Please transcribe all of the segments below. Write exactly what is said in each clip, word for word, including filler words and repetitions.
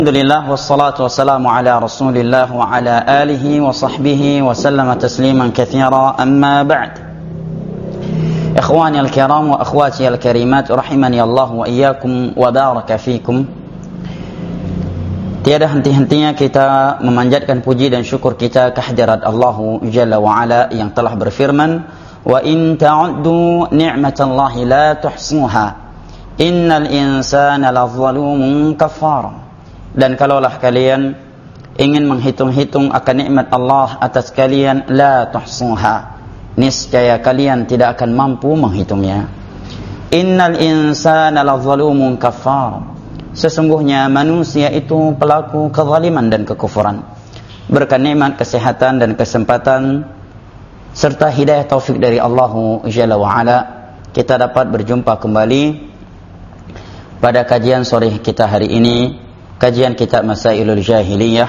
Alhamdulillah wassalatu wassalamu ala Rasulillah wa ala alihi wa sahbihi wa sallama tasliman katsira, amma ba'd. Ikhwani al-kiram wa akhwati al-karimat rahimani Allah wa iyyakum wa baraka fikum. Tiada henti-hentinya kita memanjatkan puji dan syukur kita kehadirat Allah Jalla wa Ala yang telah berfirman, wa in ta'uddu ni'matallahi la tuhsuha innal insana lazalumun kafar. Dan kalaulah kalian ingin menghitung-hitung akan nikmat Allah atas kalian, la tuhsuha, niscaya kalian tidak akan mampu menghitungnya. Innal insana lazalumun kafar, sesungguhnya manusia itu pelaku kezaliman dan kekufuran. Berkat nikmat kesehatan dan kesempatan serta hidayah taufik dari Allah Jalla wa Ala, kita dapat berjumpa kembali pada kajian sore kita hari ini, kajian kitab Masailul Jahiliyah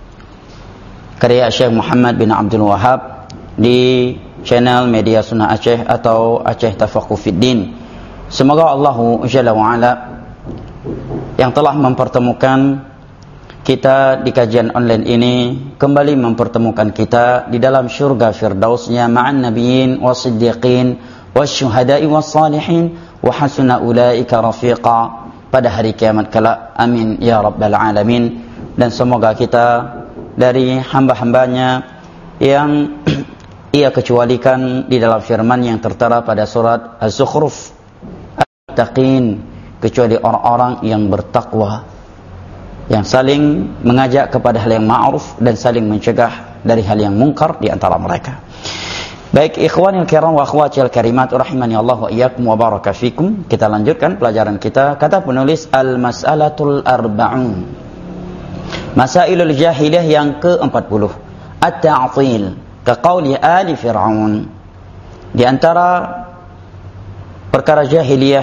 karya Syekh Muhammad bin Abdul Wahab di channel Media Sunnah Aceh atau Aceh Tafaqquh Fiddin. Semoga Allah Jalla wa Ala yang telah mempertemukan kita di kajian online ini kembali mempertemukan kita di dalam syurga firdausnya ma'an nabiyyin was-siddiqin wasyuhada'i was-salihin wa hasuna ulaika rafiqa pada hari kiamat kelak. Amin ya rabbal alamin. Dan semoga kita dari hamba-hambanya yang ia kecualikan di dalam firman yang tertera pada surat Az-Zukhruf, at-taqin, kecuali orang-orang yang bertakwa, yang saling mengajak kepada hal yang ma'ruf dan saling mencegah dari hal yang mungkar di antara mereka. Baik ikhwanil kiram wa akhwatil karimat rahimani Allah wa iyyakum wa baraka fikum. Kita lanjutkan pelajaran kita. Kata penulis, al-mas'alatul arba'un, Masailul Jahiliyah yang ke empat puluh, at-ta'til ka qauli ali fir'aun. Di antara perkara jahiliyah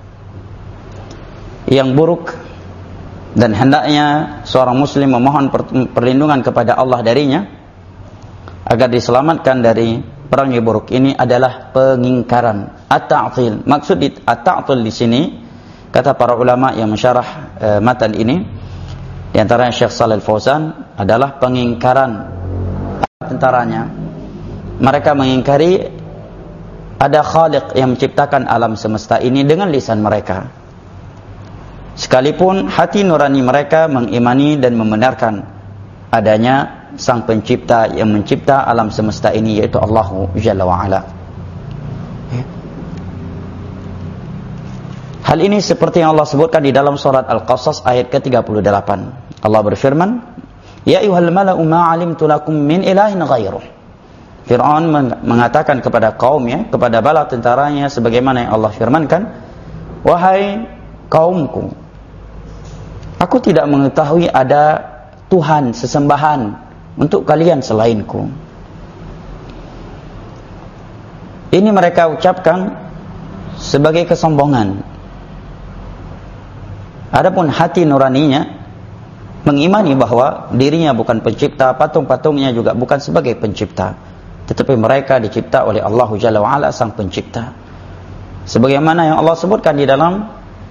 yang buruk dan hendaknya seorang muslim memohon perlindungan kepada Allah darinya agar diselamatkan dari perang yang buruk ini adalah pengingkaran. At-ta'til, maksud at-ta'til di sini kata para ulama yang mensyarah e, matan ini, di antaranya Syekh Shalih Al-Fauzan, adalah pengingkaran tentaranya. Mereka mengingkari ada khaliq yang menciptakan alam semesta ini dengan lisan mereka, sekalipun hati nurani mereka mengimani dan membenarkan adanya sang pencipta yang mencipta alam semesta ini, yaitu Allah Jalla wa Ala. Hal ini seperti yang Allah sebutkan di dalam surat Al-Qasas ayat ke tiga puluh delapan. Allah berfirman, ya ayyuhal mala'u ma 'alimtu lakum min ilahin ghairuh. Fir'aun mengatakan kepada kaumnya, kepada bala tentaranya, sebagaimana yang Allah firmankan, wahai kaumku, aku tidak mengetahui ada Tuhan sesembahan untuk kalian selainku. Ini mereka ucapkan sebagai kesombongan. Adapun hati nuraninya mengimani bahwa dirinya bukan pencipta, patung-patungnya juga bukan sebagai pencipta, tetapi mereka dicipta oleh Allah Jalla wa Ala, sang pencipta. Sebagaimana yang Allah sebutkan di dalam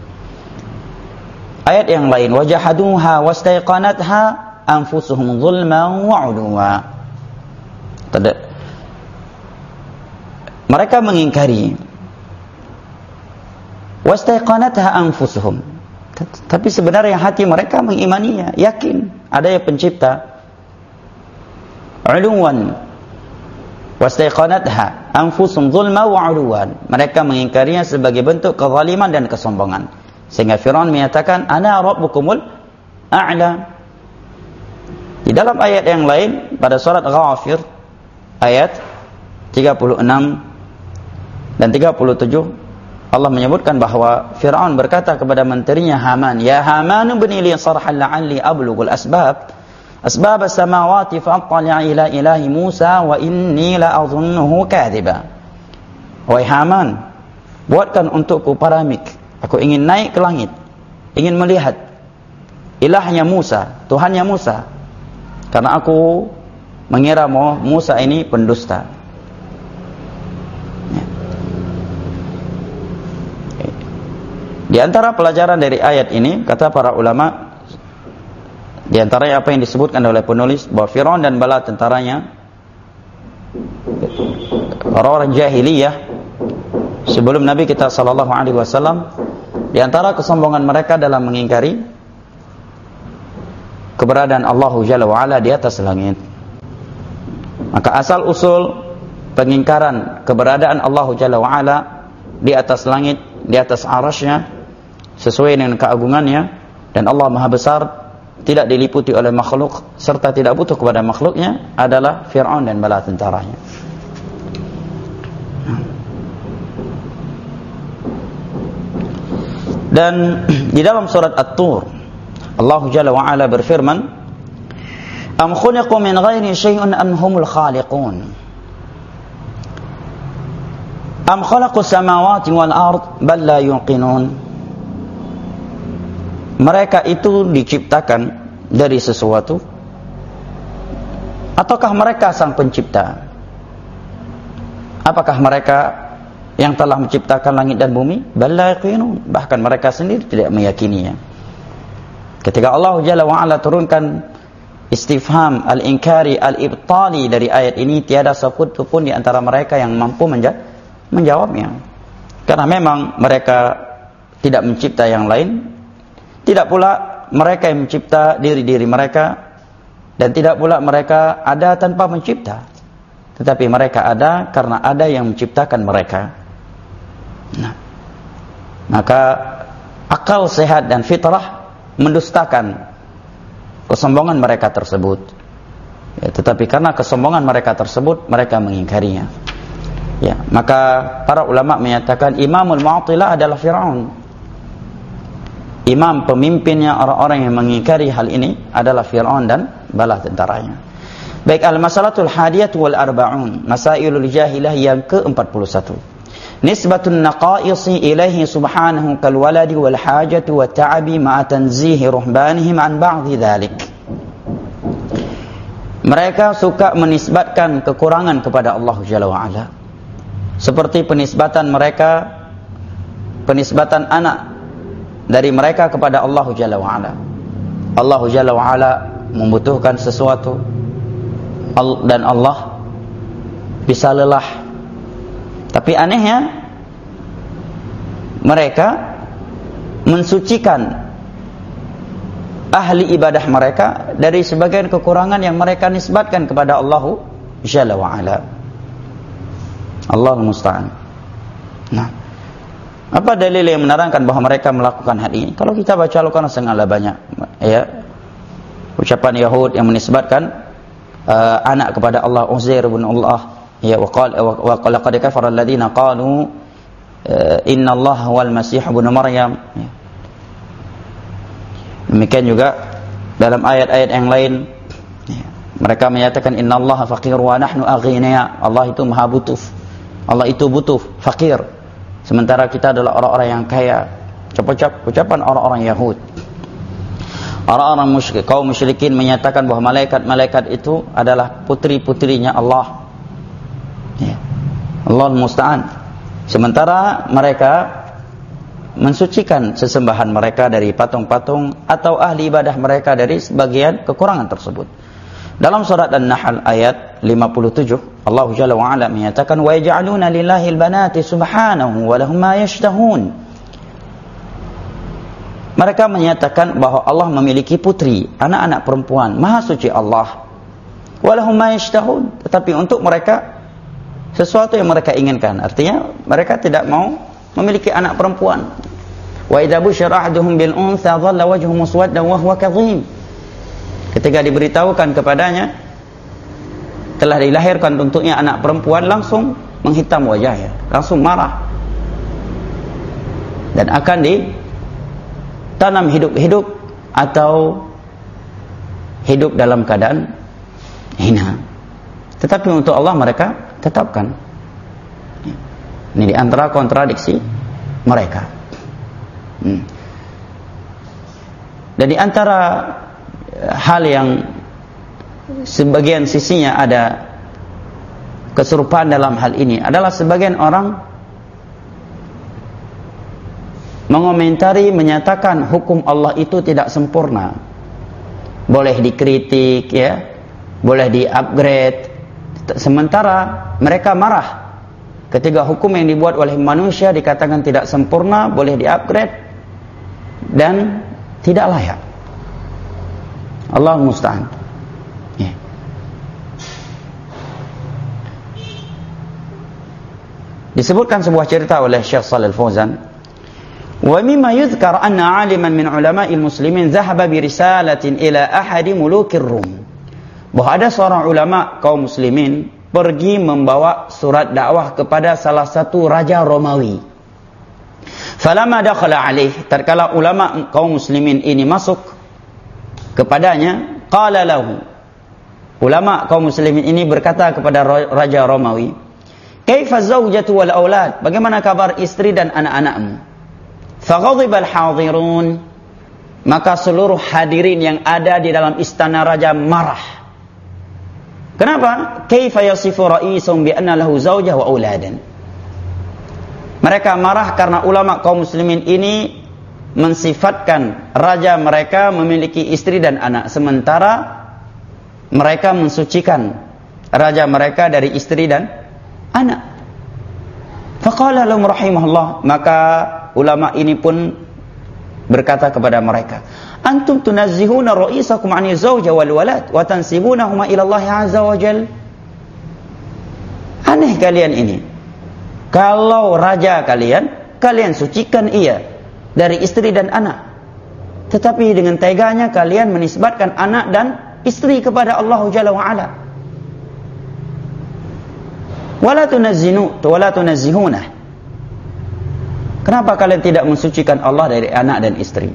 ayat yang lain, wajahaduha wastaiqanatha anfusuhum zulman wa 'uluwa. Mereka mengingkari wastaiqanatha anfusuhum, tapi sebenarnya hati mereka mengimaninya, yakin ada yang pencipta. 'Uluwan wastaiqanatha anfusuhum zulman wa 'uluwan, mereka mengingkarinya sebagai bentuk kezaliman dan kesombongan, sehingga Firaun menyatakan ana rabbukumul a'la. Di dalam ayat yang lain pada surat Ghafir ayat tiga puluh enam dan tiga puluh tujuh, Allah menyebutkan bahwa Fir'aun berkata kepada menterinya Haman, ya Haman ibni li sarhan la'alli ablughul asbab asbab as-samawati fa'attali'a ila ilahi Musa wa inni la'adhunnuhu kadhiba. Wahai Haman, buatkan untukku paramik, aku ingin naik ke langit, ingin melihat ilahnya Musa, Tuhannya Musa, karena aku mengira Musa ini pendusta. Di antara pelajaran dari ayat ini, kata para ulama, Di antaranya apa yang disebutkan oleh penulis bahwa Fir'aun dan bala tentaranya, orang-orang jahiliyah sebelum Nabi kita sallallahu alaihi wasallam, di antara kesombongan mereka dalam mengingkari keberadaan Allah Jalla wa Ala di atas langit. Maka asal usul pengingkaran keberadaan Allah Jalla wa Ala di atas langit, di atas arasy-Nya, sesuai dengan keagungannya, dan Allah Maha Besar, tidak diliputi oleh makhluk serta tidak butuh kepada makhluknya, adalah Fir'aun dan bala tentaranya. Dan di dalam surat At-Tur, Allah Jalla wa Ala berfirman, "Am khuliqu min ghairi syai'in am humul khaliqun? Am khalaqus samawati wal ard bal la yuqinun?" Mereka itu diciptakan dari sesuatu, ataukah mereka sang pencipta? Apakah mereka yang telah menciptakan langit dan bumi? Bal la yuqinun. Bahkan mereka sendiri tidak meyakininya. Ketika Allah Jalla wa Ala turunkan istifham al-inkari al-ibtali dari ayat ini, tiada satu pun di antara mereka yang mampu menja- menjawabnya. Karena memang mereka tidak mencipta yang lain, tidak pula mereka yang mencipta diri-diri mereka, dan tidak pula mereka ada tanpa mencipta, tetapi mereka ada karena ada yang menciptakan mereka. Nah, maka akal sehat dan fitrah mendustakan kesombongan mereka tersebut. Ya, tetapi karena kesombongan mereka tersebut, mereka mengingkarinya. Ya, maka para ulama menyatakan Imamul Mu'attilah adalah Fir'aun. Imam pemimpinnya orang-orang yang mengingkari hal ini adalah Fir'aun dan bala tentaranya. Baik, al-masalatul hadiyah wal arba'un, masailul jahilah yang ke empat puluh satu. Nisbatun naqaisi ilaihi subhanahu kal waladi wal hajati wat ta'abi ma'a tanzihi ruhbanihim an ba'dhi dhalik. Mereka suka menisbatkan kekurangan kepada Allah Jalla wa Ala, seperti penisbatan mereka, penisbatan anak dari mereka kepada Allah Jalla wa Ala. Allah Jalla wa Ala membutuhkan sesuatu, dan Allah bisa lelah. Tapi anehnya, mereka mensucikan ahli ibadah mereka dari sebagian kekurangan yang mereka nisbatkan kepada Allah Jalla wa Ala. Allahul musta'an. Nah, apa dalil yang menerangkan bahwa mereka melakukan hal ini? Kalau kita baca Al-Quran sangatlah banyak, ya, ucapan Yahud yang menisbatkan uh, anak kepada Allah, Uzair bin Allah, ya, wa qala wa laqad kafara alladziina qalu uh, inna Allah wal masih ibnu Maryam. Ya. Demikian juga dalam ayat-ayat yang lain, ya, mereka menyatakan inna Allah faqir wa nahnu aghniya. Allah itu maha butuh, Allah itu butuh, fakir, sementara kita adalah orang-orang yang kaya. Ucapan orang-orang Yahud. Orang-orang musyrik, kaum musyrikin menyatakan bahwa malaikat-malaikat itu adalah putri-putrinya Allah. Ya. Allahul musta'an. Sementara mereka mensucikan sesembahan mereka dari patung-patung atau ahli ibadah mereka dari sebagian kekurangan tersebut. Dalam surat An-Nahl ayat lima puluh tujuh, Allah Jalla wa Ala menyatakan wa yaj'aluna lillahi al-banati subhanahu wa lahum ma yashtahun. Mereka menyatakan bahwa Allah memiliki putri, anak-anak perempuan, maha suci Allah. Wa lahum ma yashtahun, tetapi untuk mereka sesuatu yang mereka inginkan. Artinya mereka tidak mau memiliki anak perempuan. Wa idza busyira ahaduhum bil untha dhalla wajhuhu muswaddan wa huwa kadhim. Ketika diberitahukan kepadanya telah dilahirkan untuknya anak perempuan, langsung menghitam wajahnya, langsung marah, dan akan ditanam hidup-hidup atau hidup dalam keadaan hina. Tetapi untuk Allah mereka tetapkan. Ini di antara kontradiksi mereka. Hmm. Dan di antara hal yang sebagian sisinya ada keserupaan dalam hal ini adalah sebagian orang mengomentari, menyatakan hukum Allah itu tidak sempurna, boleh dikritik, ya, boleh di-upgrade. Sementara mereka marah ketika hukum yang dibuat oleh manusia dikatakan tidak sempurna, boleh di-upgrade dan tidak layak. Allah musta'an. Ya. Disebutkan sebuah cerita oleh Syekh Shalih Al-Fauzan, wa mimma yuzkar anna 'aliman min ulama'il muslimin dhahaba bi risalatin ila ahadi mulukir Rum. Bahwa ada seorang ulama kaum muslimin pergi membawa surat dakwah kepada salah satu raja Romawi. Falamma dakhala alaih, tatkala ulama kaum muslimin ini masuk kepadanya, qala lahu, ulama kaum muslimin ini berkata kepada raja Romawi, kaifa zawjatu wal aulad, bagaimana kabar istri dan anak-anakmu? Faghadiba al-hadirun, maka seluruh hadirin yang ada di dalam istana raja marah. Kenapa? Kaifa yasifu ra'isum bi anna lahu zawjah wa auladan. Mereka marah karena ulama kaum muslimin ini mensifatkan raja mereka memiliki istri dan anak, sementara mereka mensucikan raja mereka dari istri dan anak. Faqala lahum rahimahullah, maka ulama ini pun berkata kepada mereka, antum tunazzihuna ra'isakum 'ani zawja wal walad wa tansibunahuma ila Allah 'azza wa jalla. Aneh kalian ini. Kalau raja kalian, kalian sucikan ia dari istri dan anak. Tetapi dengan teganya kalian menisbatkan anak dan istri kepada Allah Jalla wa Ala. Wala tunazzinu, wala tunazzihuna. Kenapa kalian tidak mensucikan Allah dari anak dan istri?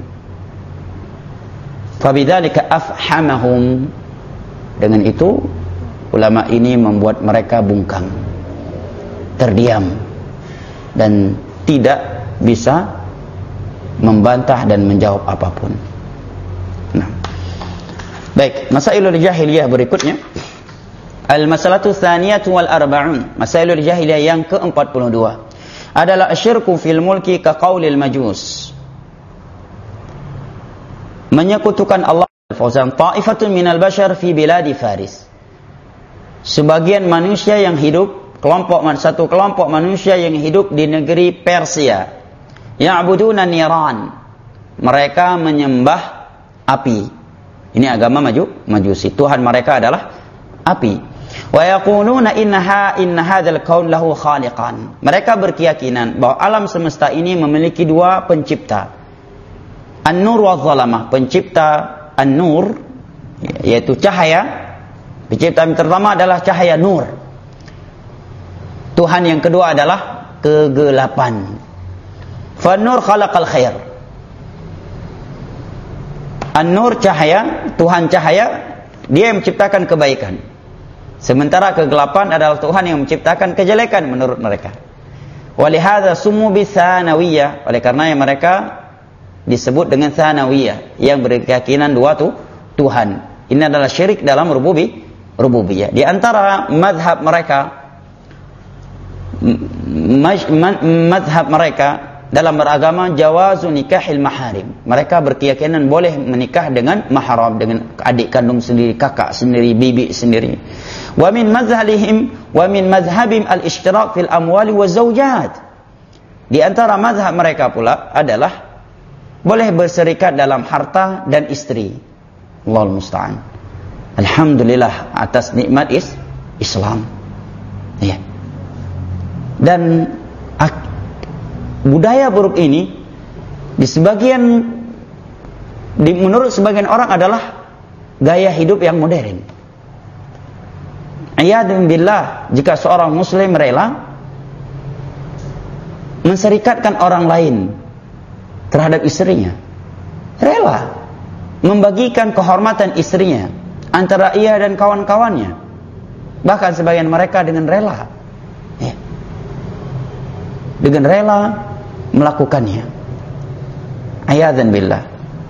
Fabidzalika afhamahum. Dengan itu ulama ini membuat mereka bungkam, terdiam, dan tidak bisa membantah dan menjawab apapun. Nah, baik, masailul jahiliyah berikutnya. Al-masalatu tsaniyatu wal arba'un. Masailul jahiliyah yang ke empat puluh dua adalah asyirku fil mulki ka qaulil majus. Menyekutukan Allah. Fauzan, ta'ifatun minal bashar fi biladi Faris. Sebagian manusia yang hidup, kelompok satu kelompok manusia yang hidup di negeri Persia. Ya'buduna niran. Mereka menyembah api. Ini agama maju, majusi. Tuhan mereka adalah api. Wa yaquluna innaha inna hadzal kaun lahu khaliqan. Mereka berkeyakinan bahwa alam semesta ini memiliki dua pencipta. An-nur wa dhalamah, pencipta An-nur, yaitu cahaya. Pencipta yang pertama adalah cahaya nur. Tuhan yang kedua adalah kegelapan. Fan-nur khalaqal khair. An-nur cahaya, Tuhan cahaya, dia yang menciptakan kebaikan. Sementara kegelapan adalah Tuhan yang menciptakan kejelekan menurut mereka. Walihadza summu bitsanawiyah, oleh karena yang mereka disebut dengan tsanawiyah, yang berkeyakinan dua tuh Tuhan. Ini adalah syirik dalam rububi, rububiyah. Di antara mazhab mereka, mazhab mereka dalam beragama jawazu nikahil maharim. Mereka berkeyakinan boleh menikah dengan mahram, dengan adik kandung sendiri, kakak sendiri, bibi sendiri. Wa min mazhabihim wa min mazhabim al-ishtirak fil amwali wa zawjat. Di antara mazhab mereka pula adalah boleh berserikat dalam harta dan istri. Allahul musta'an. Alhamdulillah atas nikmat is Islam. Ya. Dan ak- budaya buruk ini di sebagian di, menurut sebagian orang adalah gaya hidup yang modern. A'yadun billah, jika seorang muslim rela menserikatkan orang lain terhadap istrinya, rela membagikan kehormatan istrinya antara ia dan kawan-kawannya, bahkan sebagian mereka dengan rela, ya, dengan rela melakukannya. A'yadzan billah.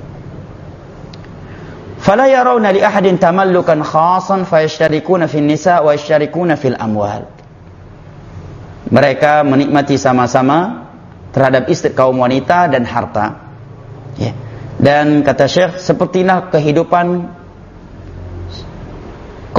Fala yarawna li ahadin tamallukan khasan fayashtarikuna fin nisa wa yashtarikuna fil amwal. Mereka menikmati sama-sama terhadap istri kaum wanita dan harta. Ya. Dan kata Syekh, sepertilah kehidupan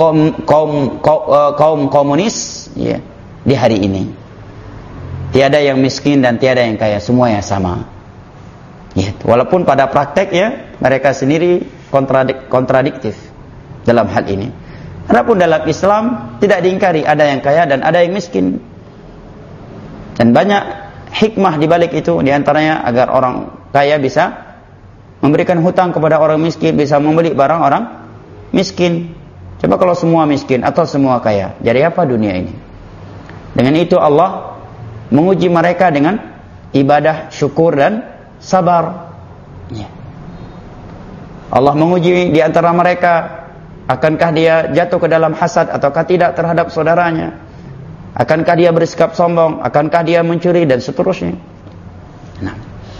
kaum kaum kaum, uh, kaum komunis ya, di hari ini. Tiada yang miskin dan tiada yang kaya, semuanya sama. Ya, walaupun pada prakteknya mereka sendiri kontradik, kontradiktif dalam hal ini. Adapun dalam Islam tidak diingkari ada yang kaya dan ada yang miskin. Dan banyak hikmah di balik itu, di antaranya agar orang kaya bisa memberikan hutang kepada orang miskin, bisa membeli barang orang miskin. Coba kalau semua miskin atau semua kaya, jadi apa dunia ini? Dengan itu Allah menguji mereka dengan ibadah, syukur dan sabar. Ya. Allah menguji di antara mereka, akankah dia jatuh ke dalam hasad ataukah tidak terhadap saudaranya? Akankah dia bersikap sombong? Akankah dia mencuri dan seterusnya? Nah.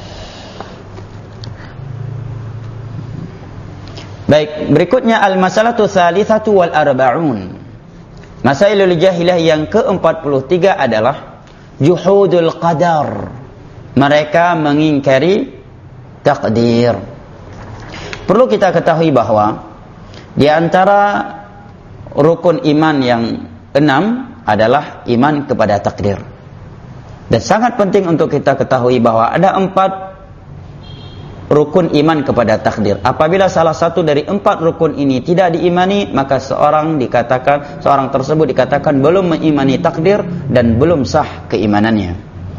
Baik, berikutnya al-masalatu tsalitsatu wal arba'un. Masailul jahilah yang ke empat puluh tiga adalah juhudul qadar. Mereka mengingkari takdir. Perlu kita ketahui bahwa di antara rukun iman yang enam adalah iman kepada takdir. Dan sangat penting untuk kita ketahui bahwa ada empat rukun iman kepada takdir. Apabila salah satu dari empat rukun ini tidak diimani, maka seorang dikatakan seorang tersebut dikatakan belum mengimani takdir dan belum sah keimanannya.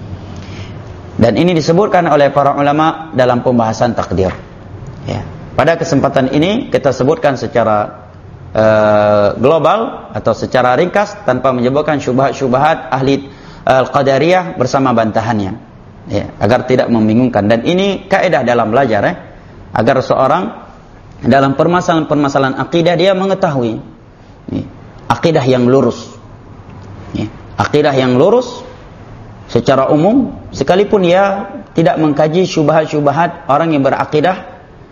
Dan ini disebutkan oleh para ulama dalam pembahasan takdir. Ya. Pada kesempatan ini kita sebutkan secara uh, global atau secara ringkas tanpa menyebutkan syubhat-syubhat ahli al-qadariyah bersama bantahannya. Ya, agar tidak membingungkan. Dan ini kaidah dalam belajar ya, agar seorang dalam permasalahan-permasalahan akidah dia mengetahui ya, akidah yang lurus ya, akidah yang lurus secara umum, sekalipun dia tidak mengkaji syubhat-syubhat orang yang berakidah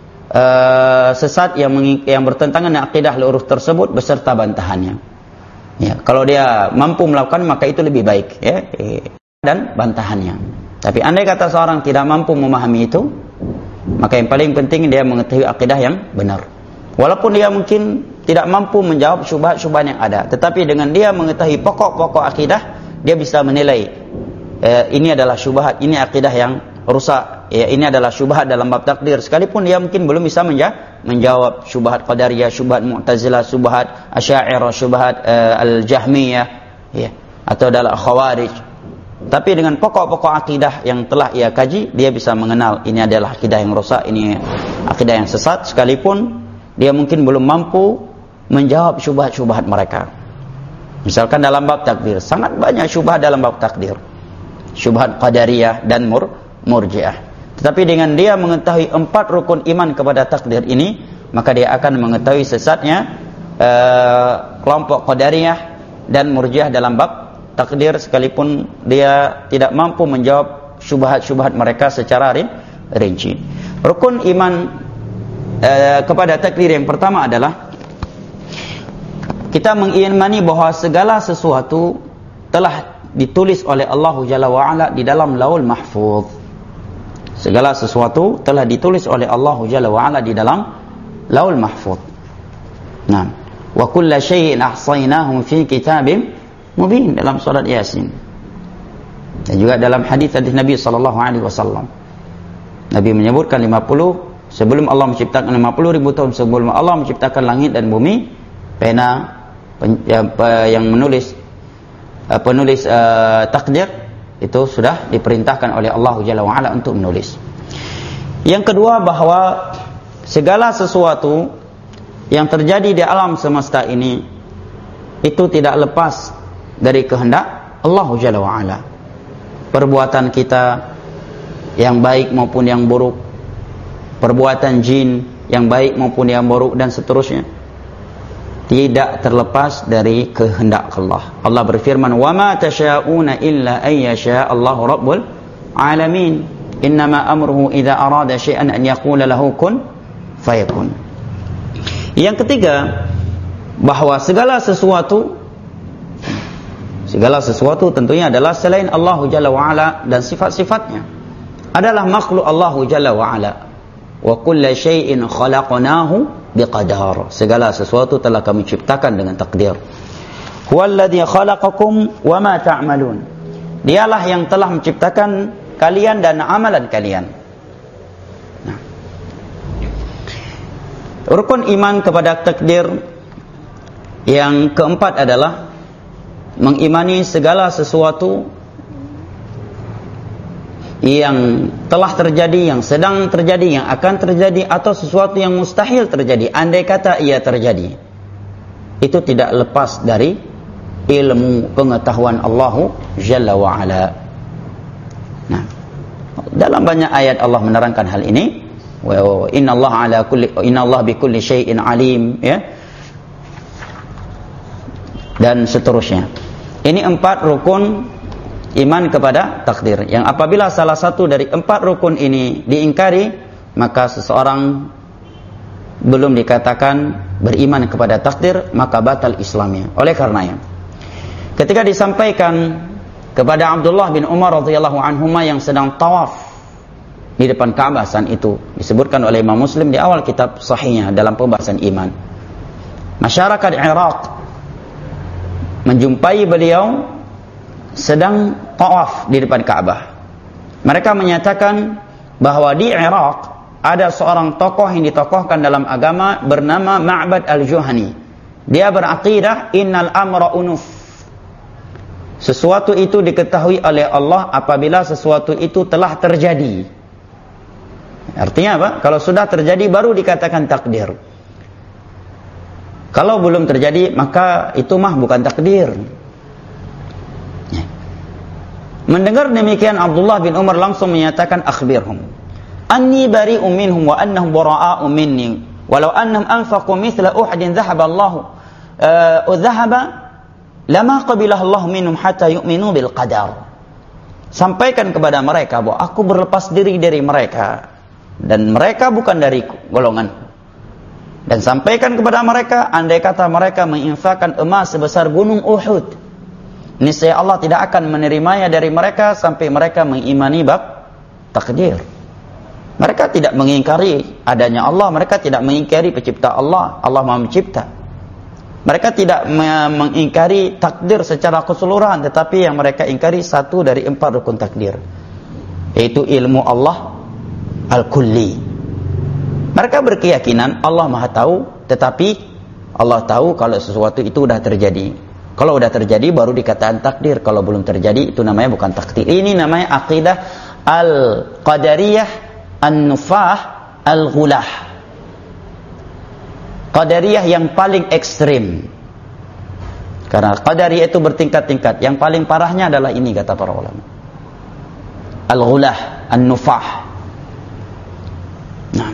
uh, sesat yang, yang bertentangan dengan akidah lurus tersebut beserta bantahannya ya. Kalau dia mampu melakukan maka itu lebih baik ya, dan bantahannya. Tapi andai kata seorang tidak mampu memahami itu, maka yang paling penting dia mengetahui akidah yang benar. Walaupun dia mungkin tidak mampu menjawab syubhat-syubhat yang ada, tetapi dengan dia mengetahui pokok-pokok akidah, dia bisa menilai eh, ini adalah syubhat, ini akidah yang rusak, ya, ini adalah syubhat dalam bab takdir. Sekalipun dia mungkin belum bisa menja menjawab syubhat qadariyah, syubhat mu'tazilah, syubhat asy'ariyah, syubhat eh, al-jahmiyah, ya, atau dalam khawarij. Tapi dengan pokok-pokok akidah yang telah ia kaji, dia bisa mengenal ini adalah akidah yang rusak, ini akidah yang sesat, sekalipun dia mungkin belum mampu menjawab syubhat-syubhat mereka. Misalkan dalam bab takdir, sangat banyak syubhat dalam bab takdir, syubhat qadariyah dan mur murji'ah. Tetapi dengan dia mengetahui empat rukun iman kepada takdir ini, maka dia akan mengetahui sesatnya uh, kelompok qadariyah dan murji'ah dalam bab takdir, sekalipun dia tidak mampu menjawab syubhat-syubhat mereka secara rinci. Rukun iman eh, kepada takdir yang pertama adalah kita mengimani bahwa segala sesuatu telah ditulis oleh Allah Jalla wa'ala di dalam Lauhul Mahfuz. Segala sesuatu telah ditulis oleh Allah Jalla wa'ala di dalam Lauhul Mahfuz. Nah, wa kulla syai'in ahsainahu fi kitabim mubin dalam surat Yasin. Dan juga dalam hadis hadis Nabi sallallahu alaihi wasallam. Nabi menyebutkan lima puluh sebelum Allah menciptakan lima puluh ribu tahun sebelum Allah menciptakan langit dan bumi, pena pen, yang menulis penulis uh, takdir itu sudah diperintahkan oleh Allah Jalla wa Ala untuk menulis. Yang kedua, bahwa segala sesuatu yang terjadi di alam semesta ini itu tidak lepas dari kehendak Allah Jalla wa Ala. Perbuatan kita yang baik maupun yang buruk, perbuatan jin yang baik maupun yang buruk dan seterusnya, tidak terlepas dari kehendak Allah. Allah berfirman, "Wa ma tasyauna illa an yasha Allahu rabbul alamin. Innama amruhu idza arada syai'an an yaqula lahu kun fayakun." Yang ketiga, bahwa segala sesuatu segala sesuatu tentunya adalah selain Allah Jalla wa Ala dan sifat-sifatnya adalah makhluk Allah Jalla wa Ala. Wa kulla syai'in khalaqnahu biqadar. Segala sesuatu telah kami ciptakan dengan takdir. Huwallazi khalaqakum wa ma ta'malun. Dialah yang telah menciptakan kalian dan amalan kalian. Nah. Rukun iman kepada takdir yang keempat adalah mengimani segala sesuatu yang telah terjadi, yang sedang terjadi, yang akan terjadi, atau sesuatu yang mustahil terjadi. Andai kata ia terjadi, itu tidak lepas dari ilmu pengetahuan Allah Jalla wa'ala. Nah, dalam banyak ayat Allah menerangkan hal ini. Wa inna Allah ala kulli inna Allah bi kulli syai'in alim, ya. Dan seterusnya. Ini empat rukun iman kepada takdir, yang apabila salah satu dari empat rukun ini diingkari, maka seseorang belum dikatakan beriman kepada takdir, maka batal Islamnya. Oleh karenanya, ketika disampaikan kepada Abdullah bin Umar radhiyallahu anhuma yang sedang tawaf di depan Ka'bah saat itu, disebutkan oleh Imam Muslim di awal kitab sahihnya dalam pembahasan iman, masyarakat Iraq menjumpai beliau sedang tawaf di depan Ka'bah. Mereka menyatakan bahwa di Iraq ada seorang tokoh yang ditokohkan dalam agama bernama Ma'bad al-Juhani. Dia berakidah innal amra unuf. Sesuatu itu diketahui oleh Allah apabila sesuatu itu telah terjadi. Artinya apa? Kalau sudah terjadi baru dikatakan takdir. Kalau belum terjadi, maka itu mah bukan takdir. Ya. Mendengar demikian, Abdullah bin Umar langsung menyatakan, akhbirhum anni bari'un minhum wa annahum bara'a'u minni walau annahum anfaqu mithla uhadin dhahaba Allah uh, dhahaba lama qabilah Allah minhum hatta yu'minu bil qadar. Sampaikan kepada mereka bahwa aku berlepas diri dari mereka dan mereka bukan dari golonganku. Dan sampaikan kepada mereka, andai kata mereka menginfakkan emas sebesar gunung Uhud, niscaya Allah tidak akan menerimanya dari mereka sampai mereka mengimani bab takdir. Mereka tidak mengingkari adanya Allah, mereka tidak mengingkari pencipta Allah, Allah Maha Mencipta. Mereka tidak mengingkari takdir secara keseluruhan, tetapi yang mereka ingkari satu dari empat rukun takdir, yaitu ilmu Allah al-kulli. Mereka berkeyakinan Allah Maha Tahu, tetapi Allah tahu kalau sesuatu itu sudah terjadi. Kalau sudah terjadi baru dikatakan takdir. Kalau belum terjadi itu namanya bukan takdir. Ini namanya akidah al-qadariyah an-nufah al-ghulah. Qadariyah yang paling ekstrim. Karena qadariyah itu bertingkat-tingkat. Yang paling parahnya adalah ini, kata para ulama, al-ghulah, an-nufah. Nah,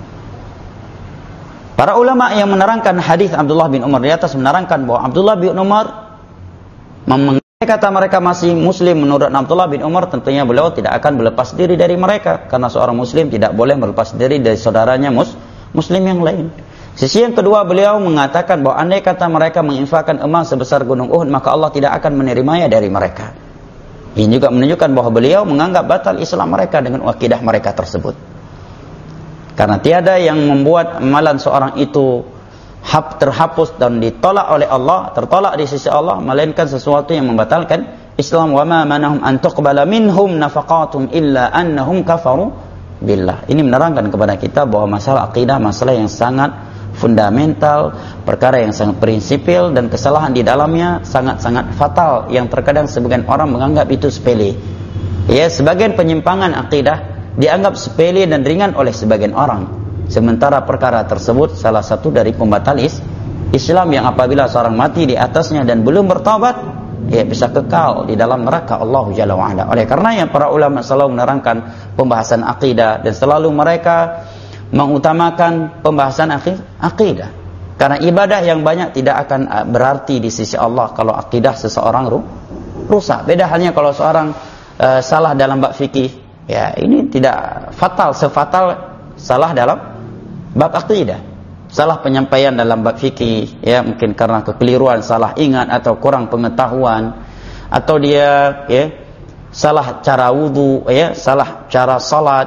para ulama yang menerangkan hadis Abdullah bin Umar di atas menerangkan bahwa Abdullah bin Umar, mengenai kata mereka masih muslim, menurut Abdullah bin Umar tentunya beliau tidak akan berlepas diri dari mereka, karena seorang muslim tidak boleh berlepas diri dari saudaranya mus, muslim yang lain. Sisi yang kedua, beliau mengatakan bahwa andai kata mereka menginfakkan emas sebesar gunung Uhud, maka Allah tidak akan menerimanya dari mereka. Ini juga menunjukkan bahwa beliau menganggap batal Islam mereka dengan akidah mereka tersebut. Karena tiada yang membuat amalan seorang itu hap terhapus dan ditolak oleh Allah, tertolak di sisi Allah, melainkan sesuatu yang membatalkan Islam. Wa ma manahum an tuqbala minhum nafaqatum illa annahum kafaru billah. Ini menerangkan kepada kita bahwa masalah akidah masalah yang sangat fundamental, perkara yang sangat prinsipil, dan kesalahan di dalamnya sangat-sangat fatal yang terkadang sebagian orang menganggap itu sepele. Ya, sebagian penyimpangan akidah dianggap sepele dan ringan oleh sebagian orang, sementara perkara tersebut salah satu dari pembatalis Islam yang apabila seorang mati di atasnya dan belum bertaubat, ya bisa kekal di dalam neraka Allah Jalla wa'ala. Oleh karenanya para ulama selalu menerangkan pembahasan akidah dan selalu mereka mengutamakan pembahasan akidah, karena ibadah yang banyak tidak akan berarti di sisi Allah kalau akidah seseorang rusak. Beda halnya kalau seorang uh, salah dalam bab fikih, ya ini tidak fatal sefatal salah dalam bab akidah. Salah penyampaian dalam bab fikih, ya mungkin karena kekeliruan, salah ingat atau kurang pengetahuan, atau dia ya salah cara wudu, ya salah cara salat,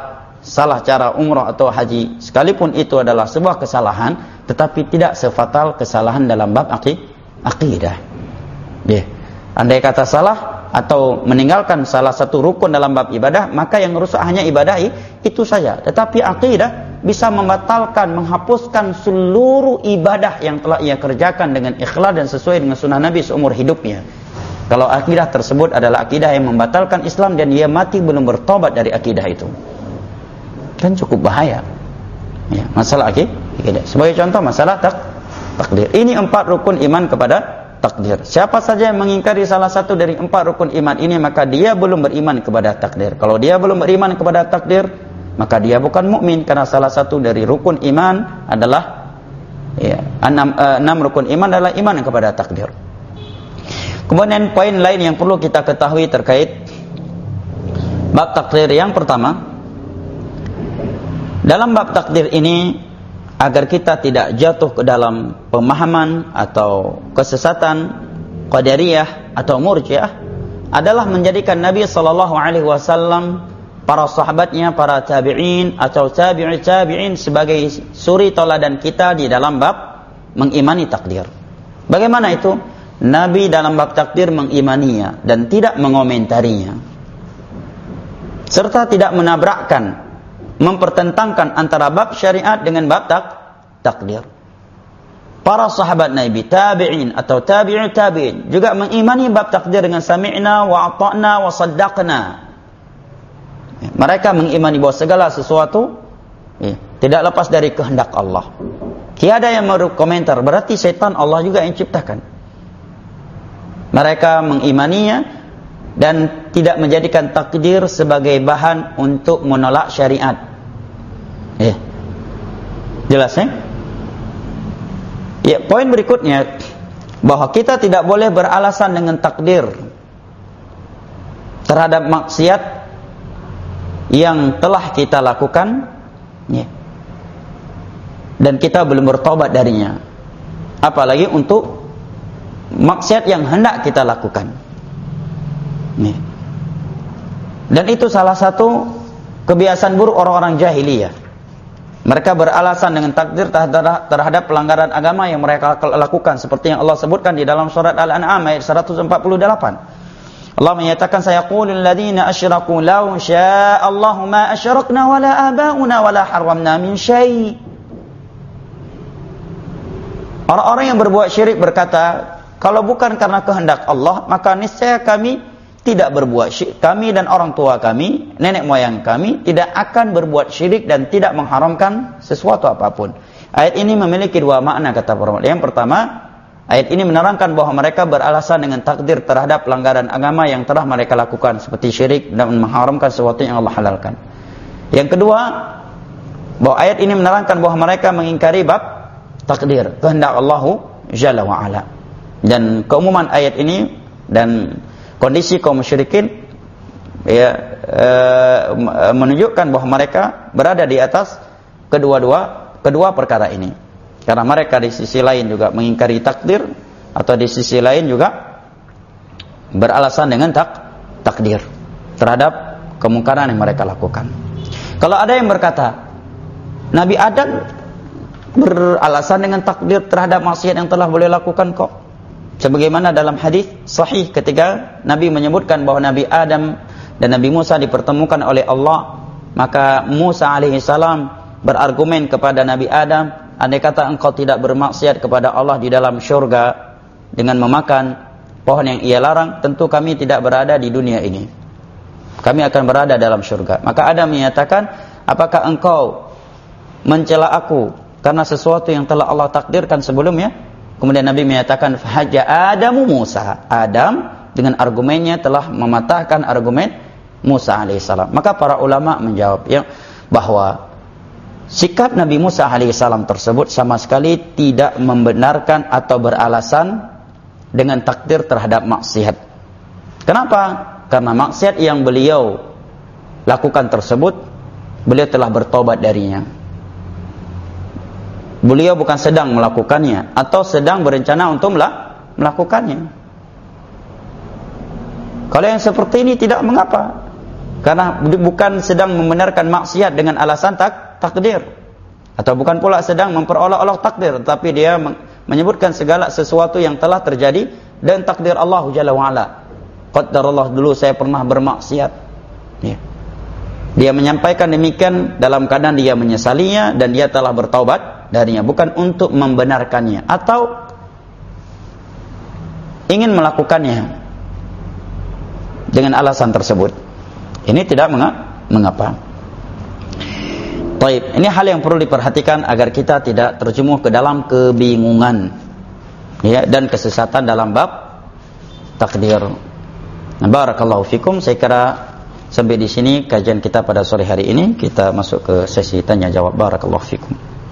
salah cara umrah atau haji, sekalipun itu adalah sebuah kesalahan, tetapi tidak sefatal kesalahan dalam bab akidah. Ya. Andai kata salah atau meninggalkan salah satu rukun dalam bab ibadah, maka yang rusak hanya ibadah itu saja. Tetapi akidah bisa membatalkan, menghapuskan seluruh ibadah yang telah ia kerjakan dengan ikhlas dan sesuai dengan sunnah Nabi seumur hidupnya. Kalau akidah tersebut adalah akidah yang membatalkan Islam dan dia mati belum bertobat dari akidah itu, kan cukup bahaya. Ya, masalah akidah. Sebagai contoh masalah tak, takdir. Ini empat rukun iman kepada takdir. Siapa saja yang mengingkari salah satu dari empat rukun iman ini, maka dia belum beriman kepada takdir. Kalau dia belum beriman kepada takdir, maka dia bukan mukmin, karena salah satu dari rukun iman adalah ya, enam, uh, enam rukun iman adalah iman kepada takdir. Kemudian poin lain yang perlu kita ketahui terkait bab takdir, yang pertama, dalam bab takdir ini, agar kita tidak jatuh ke dalam pemahaman atau kesesatan Qadariyah atau Murji'ah, adalah menjadikan Nabi sallallahu alaihi wasallam, para sahabatnya, para tabi'in atau tabi'i tabi'in sebagai suri tauladan kita di dalam bab mengimani takdir. Bagaimana itu? Nabi dalam bab takdir mengimaninya dan tidak mengomentarinya, serta tidak menabrakkan, mempertentangkan antara bab syariat dengan bab tak, takdir. Para sahabat Nabi, tabi'in atau tabi'i tabi'in juga mengimani bab takdir dengan sami'na wa ata'na wa saddaqna. Mereka mengimani bahwa segala sesuatu ya, tidak lepas dari kehendak Allah. Tiada yang berkomentar, berarti syaitan Allah juga yang ciptakan. Mereka mengimaninya dan tidak menjadikan takdir sebagai bahan untuk menolak syariat. Ya. Jelas ya? Ya, poin berikutnya, bahwa kita tidak boleh beralasan dengan takdir terhadap maksiat yang telah kita lakukan ya, dan kita belum bertobat darinya, apalagi untuk maksiat yang hendak kita lakukan. Nih. Dan itu salah satu kebiasaan buruk orang-orang jahiliyah. Mereka beralasan dengan takdir terhadap pelanggaran agama yang mereka lakukan, seperti yang Allah sebutkan di dalam surat Al-An'am ayat seratus empat puluh delapan. Allah menyatakan, sayaqulul ladzina asyraku law syaa'a Allahu ma asyrakna wala aba'una wala harramna min syai'. Orang-orang yang berbuat syirik berkata, kalau bukan karena kehendak Allah, maka niscaya kami tidak berbuat syirik. Kami dan orang tua kami, nenek moyang kami tidak akan berbuat syirik dan tidak mengharamkan sesuatu apapun. Ayat ini memiliki dua makna, kata para ulama. Yang pertama, ayat ini menerangkan bahwa mereka beralasan dengan takdir terhadap pelanggaran agama yang telah mereka lakukan, seperti syirik dan mengharamkan sesuatu yang Allah halalkan. Yang kedua, bahwa ayat ini menerangkan bahwa mereka mengingkari bab takdir, kehendak Allah Jalla wa Ala. Dan keumuman ayat ini dan kondisi kaum musyrikin ya, e, menunjukkan bahwa mereka berada di atas kedua-dua kedua perkara ini. Karena mereka di sisi lain juga mengingkari takdir, atau di sisi lain juga beralasan dengan tak, takdir terhadap kemungkaran yang mereka lakukan. Kalau ada yang berkata, Nabi Adam beralasan dengan takdir terhadap maksiat yang telah boleh lakukan kok. Sebagaimana dalam hadis sahih ketika Nabi menyebutkan bahwa Nabi Adam dan Nabi Musa dipertemukan oleh Allah, maka Musa alaihissalam berargumen kepada Nabi Adam, andai kata engkau tidak bermaksiat kepada Allah di dalam syurga dengan memakan pohon yang ia larang, tentu kami tidak berada di dunia ini. Kami akan berada dalam syurga. Maka Adam menyatakan, apakah engkau mencela aku karena sesuatu yang telah Allah takdirkan sebelumnya? Kemudian Nabi menyatakan, fahaja Adamu Musa. Adam dengan argumennya telah mematahkan argumen Musa alaihissalam. Maka para ulama menjawab yang bahwa sikap Nabi Musa alaihissalam tersebut sama sekali tidak membenarkan atau beralasan dengan takdir terhadap maksiat. Kenapa? Karena maksiat yang beliau lakukan tersebut, beliau telah bertobat darinya. Beliau bukan sedang melakukannya atau sedang berencana untuk melakukannya. Kalau yang seperti ini tidak mengapa, Karena bukan sedang membenarkan maksiat dengan alasan tak, takdir. Atau bukan pula sedang memperolok-olok takdir, tapi dia menyebutkan segala sesuatu yang telah terjadi dan takdir Allah Jalla wa'ala. Qaddarallah, dulu saya pernah bermaksiat. Ya. Dia menyampaikan demikian dalam keadaan dia menyesalinya dan dia telah bertaubat darinya, bukan untuk membenarkannya atau ingin melakukannya dengan alasan tersebut. Ini tidak mengapa. Baik, ini hal yang perlu diperhatikan agar kita tidak terjerumus ke dalam kebingungan, ya, dan kesesatan dalam bab takdir. Nah, barakallahu fikum. Saya kira sampai di sini kajian kita pada sore hari ini. Kita masuk ke sesi tanya jawab. Barakallahu fikum.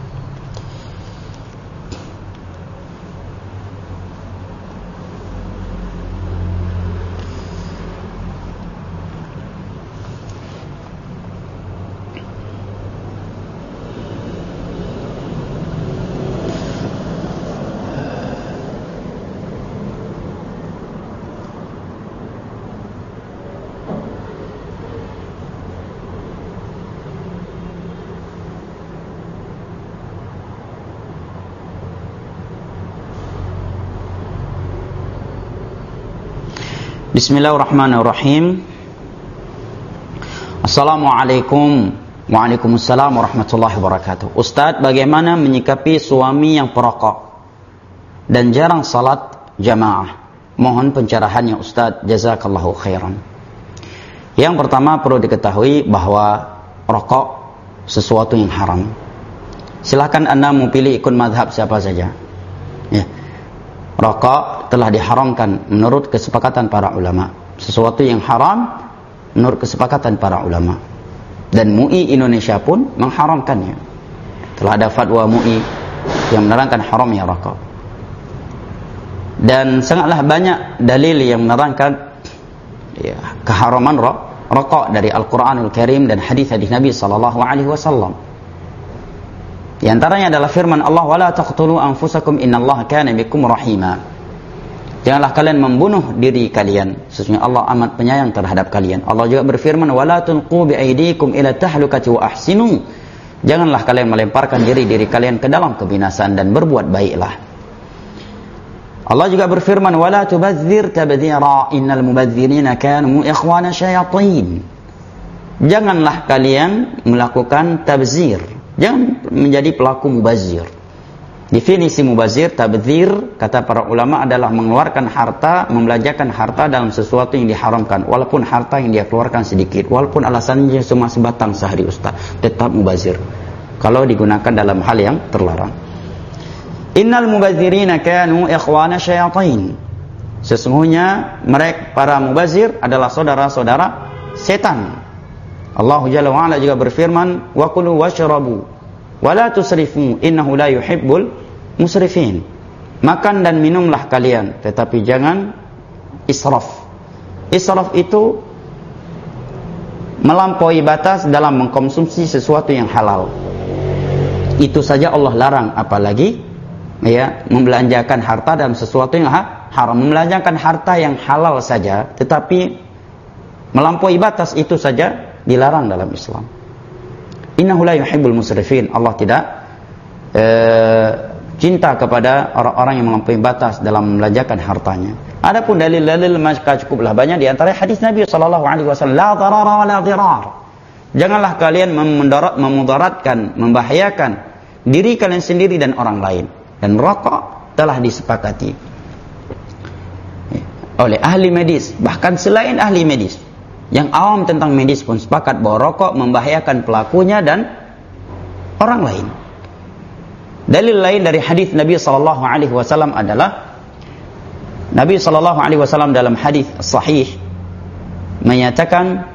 Bismillahirrahmanirrahim. Assalamualaikum. Waalaikumsalam warahmatullahi wabarakatuh. Ustaz, bagaimana menyikapi suami yang perokok dan jarang salat jamaah? Mohon pencerahannya Ustaz, jazakallahu khairan. Yang pertama perlu diketahui bahwa rokok sesuatu yang haram. Silakan Anda mau pilih ikut mazhab siapa saja. Ya. Rokok telah diharamkan menurut kesepakatan para ulama. Sesuatu yang haram menurut kesepakatan para ulama. Dan M U I Indonesia pun mengharamkannya. Telah ada fatwa M U I yang menerangkan haramnya rokok. Dan sangatlah banyak dalil yang menerangkan ya, keharaman rokok dari Al-Quranul Karim dan hadis-hadis Nabi sallallahu alaihi wasallam. Di antaranya adalah firman Allah, wala taqtulu anfusakum innallaha kana bikum rahima. Janganlah kalian membunuh diri kalian, sesungguhnya Allah amat penyayang terhadap kalian. Allah juga berfirman, wala tulqu biaydikum ila tahlukati wa ahsinu. Janganlah kalian melemparkan diri-diri kalian ke dalam kebinasaan dan berbuat baiklah. Allah juga berfirman, wala tubadzir tabdzira innal mubadzirina kanu ikhwana syayatin. Janganlah kalian melakukan tabzir. Jangan menjadi pelaku mubazir. Definisi mubazir, tabdzir, kata para ulama adalah mengeluarkan harta, membelanjakan harta dalam sesuatu yang diharamkan, walaupun harta yang dia keluarkan sedikit, walaupun alasannya cuma sebatang sehari Ustaz, tetap mubazir kalau digunakan dalam hal yang terlarang. Innal mubazirina kanu ikhwana syayatin. Sesungguhnya mereka para mubazir adalah saudara-saudara setan. Allah Jalla wa'ala juga berfirman, wa kulu washrabu wa la tusrifu innahu la yuhibbul musrifin. Makan dan minumlah kalian, tetapi jangan israf. Israf itu melampaui batas dalam mengkonsumsi sesuatu yang halal. Itu saja Allah larang, apalagi ya membelanjakan harta dalam sesuatu yang haram. Membelanjakan harta yang halal saja, tetapi melampaui batas itu saja dilarang dalam Islam. Innahu la yuhibbul musrifin. Allah tidak eh, cinta kepada orang-orang yang melampaui batas dalam membelanjakan hartanya. Adapun dalil-dalil maka cukuplah banyak, di antara hadis Nabi sallallahu alaihi wasallam, la darara wa la dirar. Janganlah kalian memudarat, memudaratkan, membahayakan diri kalian sendiri dan orang lain. Dan rokok telah disepakati oleh ahli medis, bahkan selain ahli medis. Yang awam tentang medis pun sepakat bahwa rokok membahayakan pelakunya dan orang lain. Dalil lain dari hadis Nabi sallallahu alaihi wasallam adalah Nabi sallallahu alaihi wasallam dalam hadis sahih menyatakan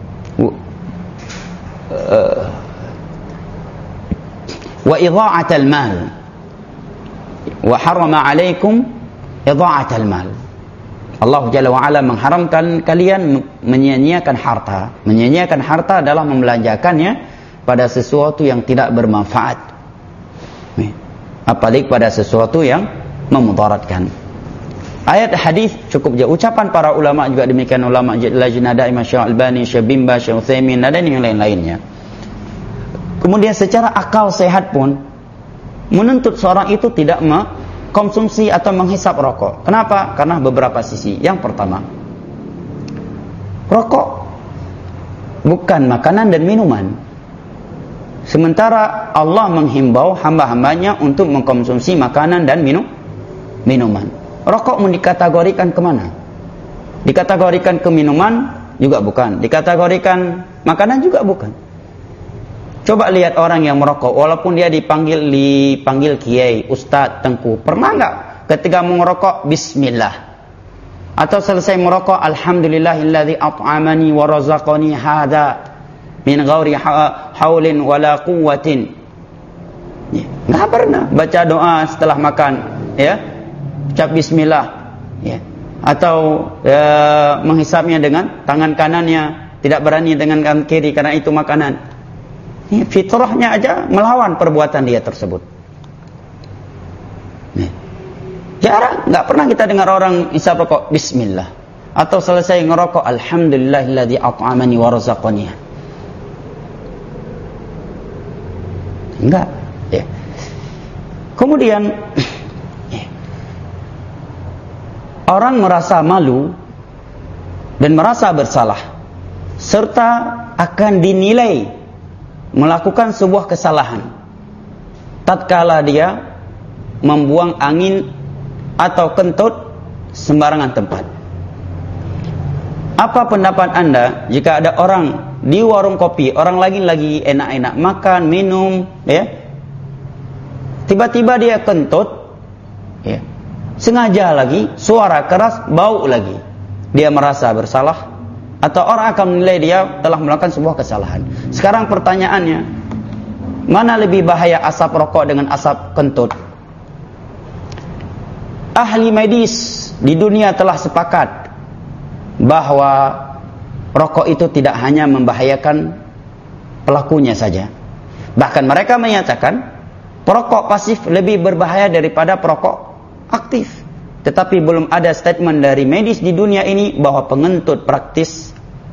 wa idha'atal mal wa harrama 'alaikum idha'atal mal. Allah Jalla wa'ala mengharamkan kalian menyia-nyiakan harta. Menyia-nyiakan harta adalah membelanjakannya pada sesuatu yang tidak bermanfaat, apalagi pada sesuatu yang memudaratkan. ayat hadis cukup je. Ucapan para ulama juga demikian, ulama Lajnah Daimah, Syekh Albani, Syekh Bimba, Syekh Utsaimin, dan yang lain-lainnya. Kemudian secara akal sehat pun menuntut seorang itu tidak mengkonsumsi atau menghisap rokok. Kenapa? Karena beberapa sisi. Yang pertama, rokok bukan makanan dan minuman. Sementara Allah menghimbau hamba-hambanya untuk mengkonsumsi makanan dan minum minuman. Rokok mau dikategorikan kemana? Dikategorikan ke minuman juga bukan. Dikategorikan makanan juga bukan. Coba lihat orang yang merokok, walaupun dia dipanggil dipanggil kiai, ustaz, tengku, pernah enggak ketika mau merokok bismillah? Atau selesai merokok alhamdulillahilladzi at'amani wa razaqani hadza min ghairi haulin wala quwwatin. Ya, enggak pernah baca doa setelah makan, ya. Ucap bismillah, ya. Atau ya, menghisapnya dengan tangan kanannya, tidak berani dengan tangan kiri karena itu makanan. Ini fitrahnya aja melawan perbuatan dia tersebut. Nih. Jarang, nggak pernah kita dengar orang isap rokok bismillah atau selesai ngerokok alhamdulillahilladzi at'amani wa razaqani. Enggak, ya. Kemudian ya, orang merasa malu dan merasa bersalah serta akan dinilai melakukan sebuah kesalahan tatkala dia membuang angin atau kentut sembarangan tempat. Apa pendapat Anda jika ada orang di warung kopi, orang lagi lagi enak-enak makan, minum, ya, tiba-tiba dia kentut, ya, sengaja lagi, suara keras, bau lagi, dia merasa bersalah atau orang akan menilai dia telah melakukan sebuah kesalahan. Sekarang pertanyaannya, mana lebih bahaya asap rokok dengan asap kentut? Ahli medis di dunia telah sepakat bahwa rokok itu tidak hanya membahayakan pelakunya saja. Bahkan mereka menyatakan perokok pasif lebih berbahaya daripada perokok aktif. Tetapi belum ada statement dari medis di dunia ini bahwa pengentut praktis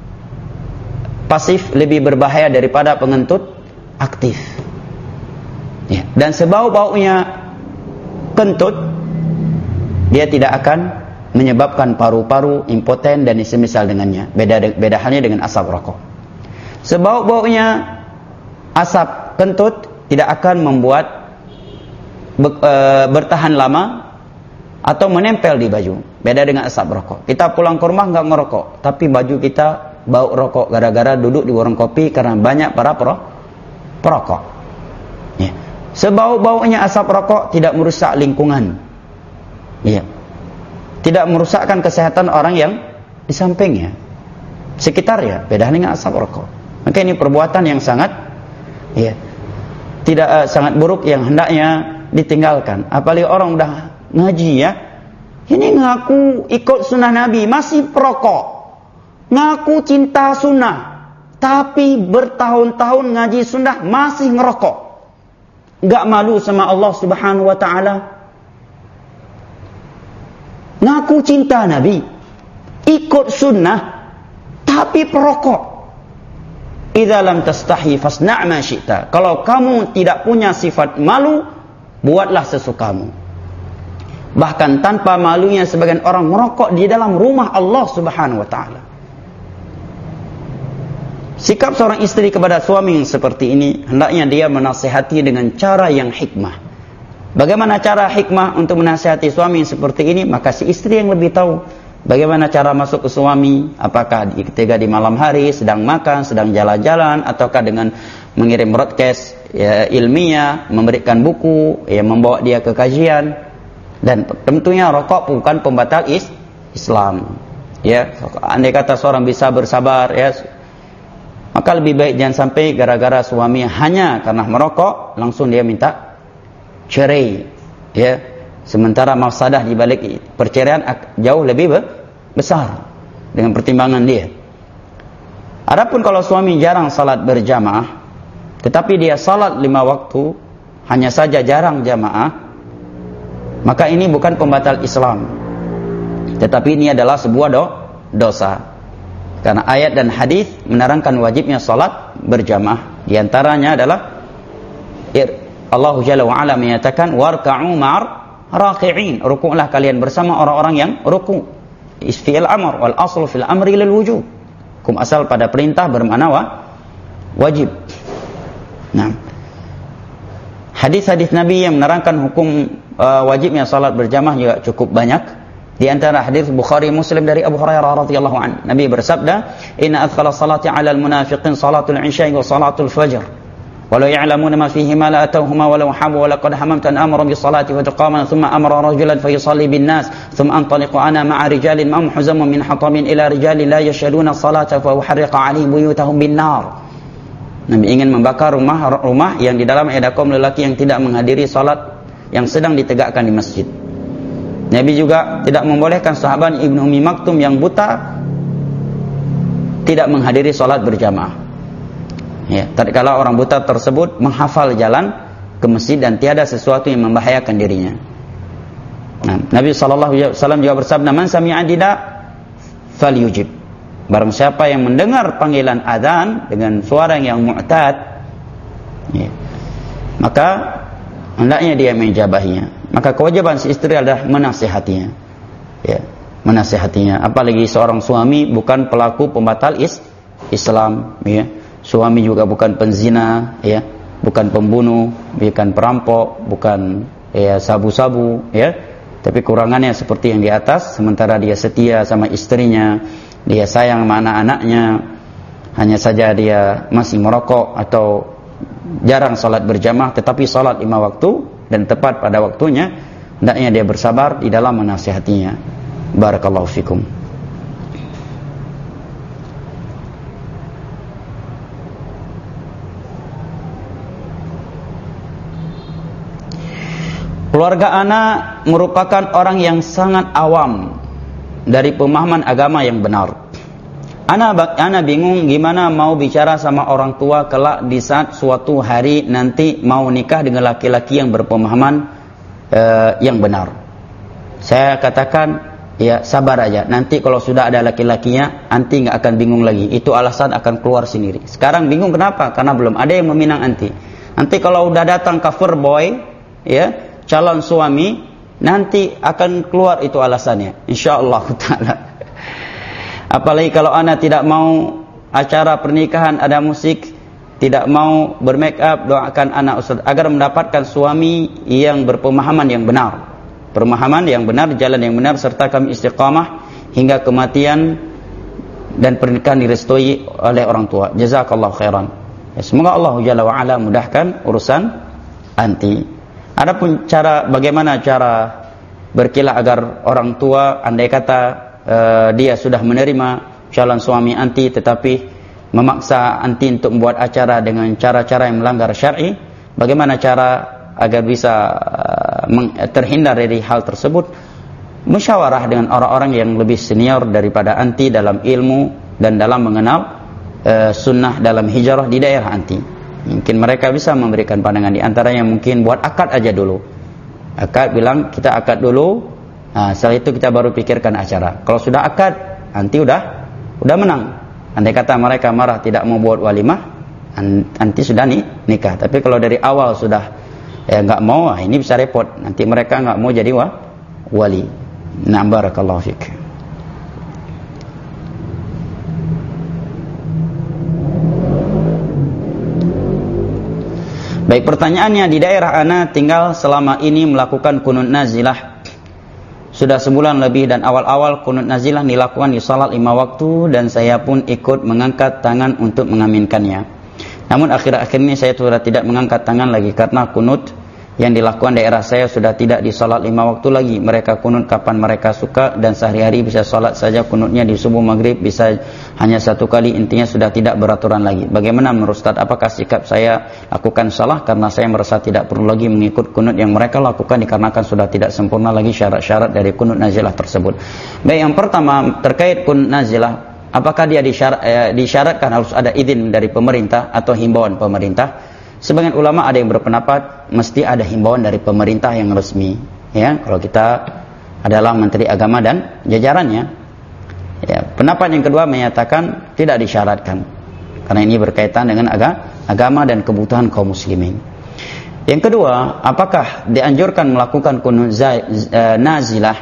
pasif lebih berbahaya daripada pengentut aktif. Ya. Dan sebau-baunya kentut, dia tidak akan menyebabkan paru-paru impoten dan semisal dengannya. Beda beda halnya dengan asap rokok. Sebau-baunya asap kentut tidak akan membuat be, e, bertahan lama atau menempel di baju. Beda dengan asap rokok. Kita pulang ke rumah nggak ngerokok, tapi baju kita bau rokok gara-gara duduk di warung kopi karena banyak para pro, perokok. Ya. Sebau-baunya asap rokok tidak merusak lingkungan. Ya. Tidak merusakkan kesehatan orang yang di sampingnya, sekitarnya. Beda dengan asap rokok. Maka ini perbuatan yang sangat, ya, tidak uh, sangat buruk yang hendaknya ditinggalkan. Apalagi orang udah ngaji, ya, ini ngaku ikut sunnah Nabi masih perokok. Ngaku cinta sunnah, tapi bertahun-tahun ngaji sunnah masih ngerokok. Gak malu sama Allah Subhanahu Wa Taala. Ngaku cinta Nabi, ikut sunnah, tapi perokok. Idza lam tastahi fasna' ma syi'ta. Kalau kamu tidak punya sifat malu, buatlah sesukamu. Bahkan tanpa malunya sebagian orang merokok di dalam rumah Allah Subhanahu Wa Taala. Sikap seorang istri kepada suami yang seperti ini, hendaknya dia menasihati dengan cara yang hikmah. Bagaimana cara hikmah untuk menasihati suami yang seperti ini? Maka si istri yang lebih tahu bagaimana cara masuk ke suami. Apakah ketika di malam hari sedang makan, sedang jalan-jalan, ataukah dengan mengirim broadcast ya, ilmiah, memberikan buku, ya, membawa dia ke kajian. Dan tentunya rokok bukan pembatal is Islam. Ya, andai kata seorang bisa bersabar, ya, maka lebih baik jangan sampai gara-gara suami hanya karena merokok langsung dia minta cerai, ya. Sementara mafsadah di balik perceraian jauh lebih besar dengan pertimbangan dia. Adapun kalau suami jarang salat berjamaah, tetapi dia salat lima waktu, hanya saja jarang jamaah, maka ini bukan pembatal Islam. Tetapi ini adalah sebuah do, dosa. Karena ayat dan hadis menerangkan wajibnya salat berjamaah. Di antaranya adalah Allah Jalla wa Ala menyatakan warka'u ma'ar raqi'in, rukuklah kalian bersama orang-orang yang ruku'. Isfi'il amr wal aslu fil amri lil wujub. Hukum asal pada perintah bermakna wa, wajib. Nah, hadis-hadis Nabi yang menerangkan hukum uh, wajibnya salat berjamaah juga cukup banyak. Di antara hadis Bukhari Muslim dari Abu Hurairah radhiyallahu anhu, Nabi bersabda, "Inna adkhala salati 'alal munafiqin salatul 'isya wa salatul fajr. Walau ya'lamuna ma fihima la atawhuma walau habu wa laqad hamamtu an amra bis salati wa taqama thumma amara rajulan fayusalli bin nas thumma antaliqu ana ma'a rijalin ma'hum huzamun min hatamin ila rijalin la yashhaduna salata fa uharriqa 'alaihim buyutahum bin nar." Nabi ingin membakar rumah-rumah yang di dalam ada kaum lelaki yang tidak menghadiri salat yang sedang ditegakkan di masjid. Nabi juga tidak membolehkan sahabat Ibnu Ummi Maktum yang buta tidak menghadiri salat berjamaah. Ya, tatkala orang buta tersebut menghafal jalan ke masjid dan tiada sesuatu yang membahayakan dirinya. Nah, Nabi sallallahu alaihi wasallam juga bersabda, "Man sami'a nida falyujib." Barang siapa yang mendengar panggilan azan dengan suara yang mu'tad, ya, maka hendaknya dia menjabahinya. Maka kewajiban si istri adalah menasihatinya, ya, menasihatinya. Apalagi seorang suami bukan pelaku pembatal is Islam, ya. Suami juga bukan penzina, ya, bukan pembunuh, bukan perampok, bukan ya sabu-sabu, ya. Tapi kurangannya seperti yang di atas. Sementara dia setia sama istrinya, dia sayang sama anak-anaknya, hanya saja dia masih merokok atau jarang salat berjamaah, tetapi salat lima waktu dan tepat pada waktunya, hendaknya dia bersabar di dalam menasihatinya. Barakallahu fikum. Keluarga ana merupakan orang yang sangat awam dari pemahaman agama yang benar. Ana ana bingung gimana mau bicara sama orang tua kelak di saat suatu hari nanti mau nikah dengan laki-laki yang berpemahaman uh, yang benar. Saya katakan, ya sabar aja. Nanti kalau sudah ada laki-lakinya, anti nggak akan bingung lagi. Itu alasan akan keluar sendiri. Sekarang bingung kenapa? Karena belum ada yang meminang anti. Nanti kalau udah datang cover boy, ya calon suami, nanti akan keluar itu alasannya. Insyaallah taala. Apalagi kalau anak tidak mau acara pernikahan ada musik, tidak mau bermake up, doakan anak Ustaz agar mendapatkan suami yang berpemahaman yang benar. Pemahaman yang benar, jalan yang benar, serta kami istiqamah hingga kematian dan pernikahan direstui oleh orang tua. Jazakallahu khairan. Ya, semoga Allah Jalla wa Ala mudahkan urusan anti. Adapun cara bagaimana cara berkilah agar orang tua andai kata Uh, dia sudah menerima calon suami anti tetapi memaksa anti untuk membuat acara dengan cara-cara yang melanggar syar'i, bagaimana cara agar bisa uh, terhindar dari hal tersebut? Musyawarah dengan orang-orang yang lebih senior daripada anti dalam ilmu dan dalam mengenal uh, sunnah dalam hijrah di daerah anti. Mungkin mereka bisa memberikan pandangan. Di antaranya mungkin buat akad aja dulu. Akad, bilang kita akad dulu. Nah, setelah itu kita baru pikirkan acara. Kalau sudah akad, nanti udah udah menang. Andai kata mereka marah tidak mau buat walimah, nanti sudah nih nikah. Tapi kalau dari awal sudah ya nggak mau, nah ini bisa repot. Nanti mereka nggak mau jadi wa, wali. Nah, barakallahu fik. Baik, pertanyaannya, di daerah ana tinggal selama ini melakukan kunut nazilah sudah sebulan lebih dan awal-awal kunut nazilah dilakukan di salat lima waktu dan saya pun ikut mengangkat tangan untuk mengaminkannya. Namun akhir-akhir ini saya sudah tidak mengangkat tangan lagi karena kunut yang dilakukan daerah saya sudah tidak di salat lima waktu lagi. Mereka kunut kapan mereka suka dan sehari-hari bisa salat saja kunutnya di subuh maghrib bisa hanya satu kali, intinya sudah tidak beraturan lagi. Bagaimana menurut Ustaz, apakah sikap saya lakukan salah karena saya merasa tidak perlu lagi mengikut kunut yang mereka lakukan dikarenakan sudah tidak sempurna lagi syarat-syarat dari kunut nazilah tersebut? Baik, yang pertama terkait kunut nazilah, apakah dia disyarat, eh, disyaratkan harus ada izin dari pemerintah atau himbauan pemerintah? Sebagian ulama ada yang berpendapat mesti ada himbauan dari pemerintah yang resmi. Ya, kalau kita adalah Menteri Agama dan jajarannya. Ya, pendapat yang kedua menyatakan tidak disyaratkan, karena ini berkaitan dengan agama dan kebutuhan kaum muslimin. Yang kedua, apakah dianjurkan melakukan kunut nazilah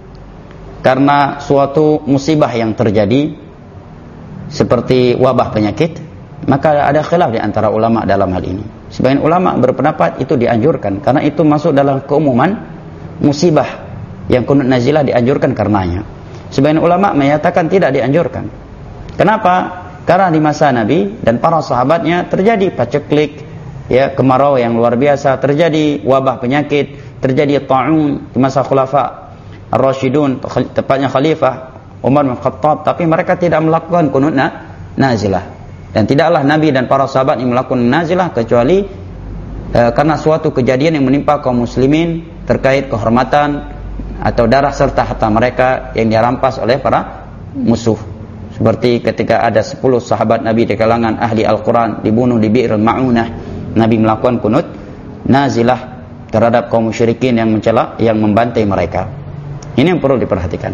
karena suatu musibah yang terjadi seperti wabah penyakit? Maka ada khilaf di antara ulama dalam hal ini. Sebagian ulama berpendapat itu dianjurkan karena itu masuk dalam keumuman musibah yang kunut nazilah dianjurkan karenanya. Sebagian ulama menyatakan tidak dianjurkan. Kenapa? Karena di masa Nabi dan para sahabatnya terjadi paceklik, ya, kemarau yang luar biasa, terjadi wabah penyakit, terjadi ta'un di masa khulafa ar-rasyidun, tepatnya khalifah Umar bin Khattab, tapi mereka tidak melakukan kunut nazilah. Dan tidaklah Nabi dan para sahabat yang melakukan nazilah kecuali e, karena suatu kejadian yang menimpa kaum muslimin terkait kehormatan atau darah serta harta mereka yang dirampas oleh para musuh. Seperti ketika ada sepuluh sahabat Nabi di kalangan ahli Al-Quran dibunuh di Bi'r al-Ma'unah, Nabi melakukan kunut nazilah terhadap kaum musyrikin yang mencela, yang membantai mereka. Ini yang perlu diperhatikan.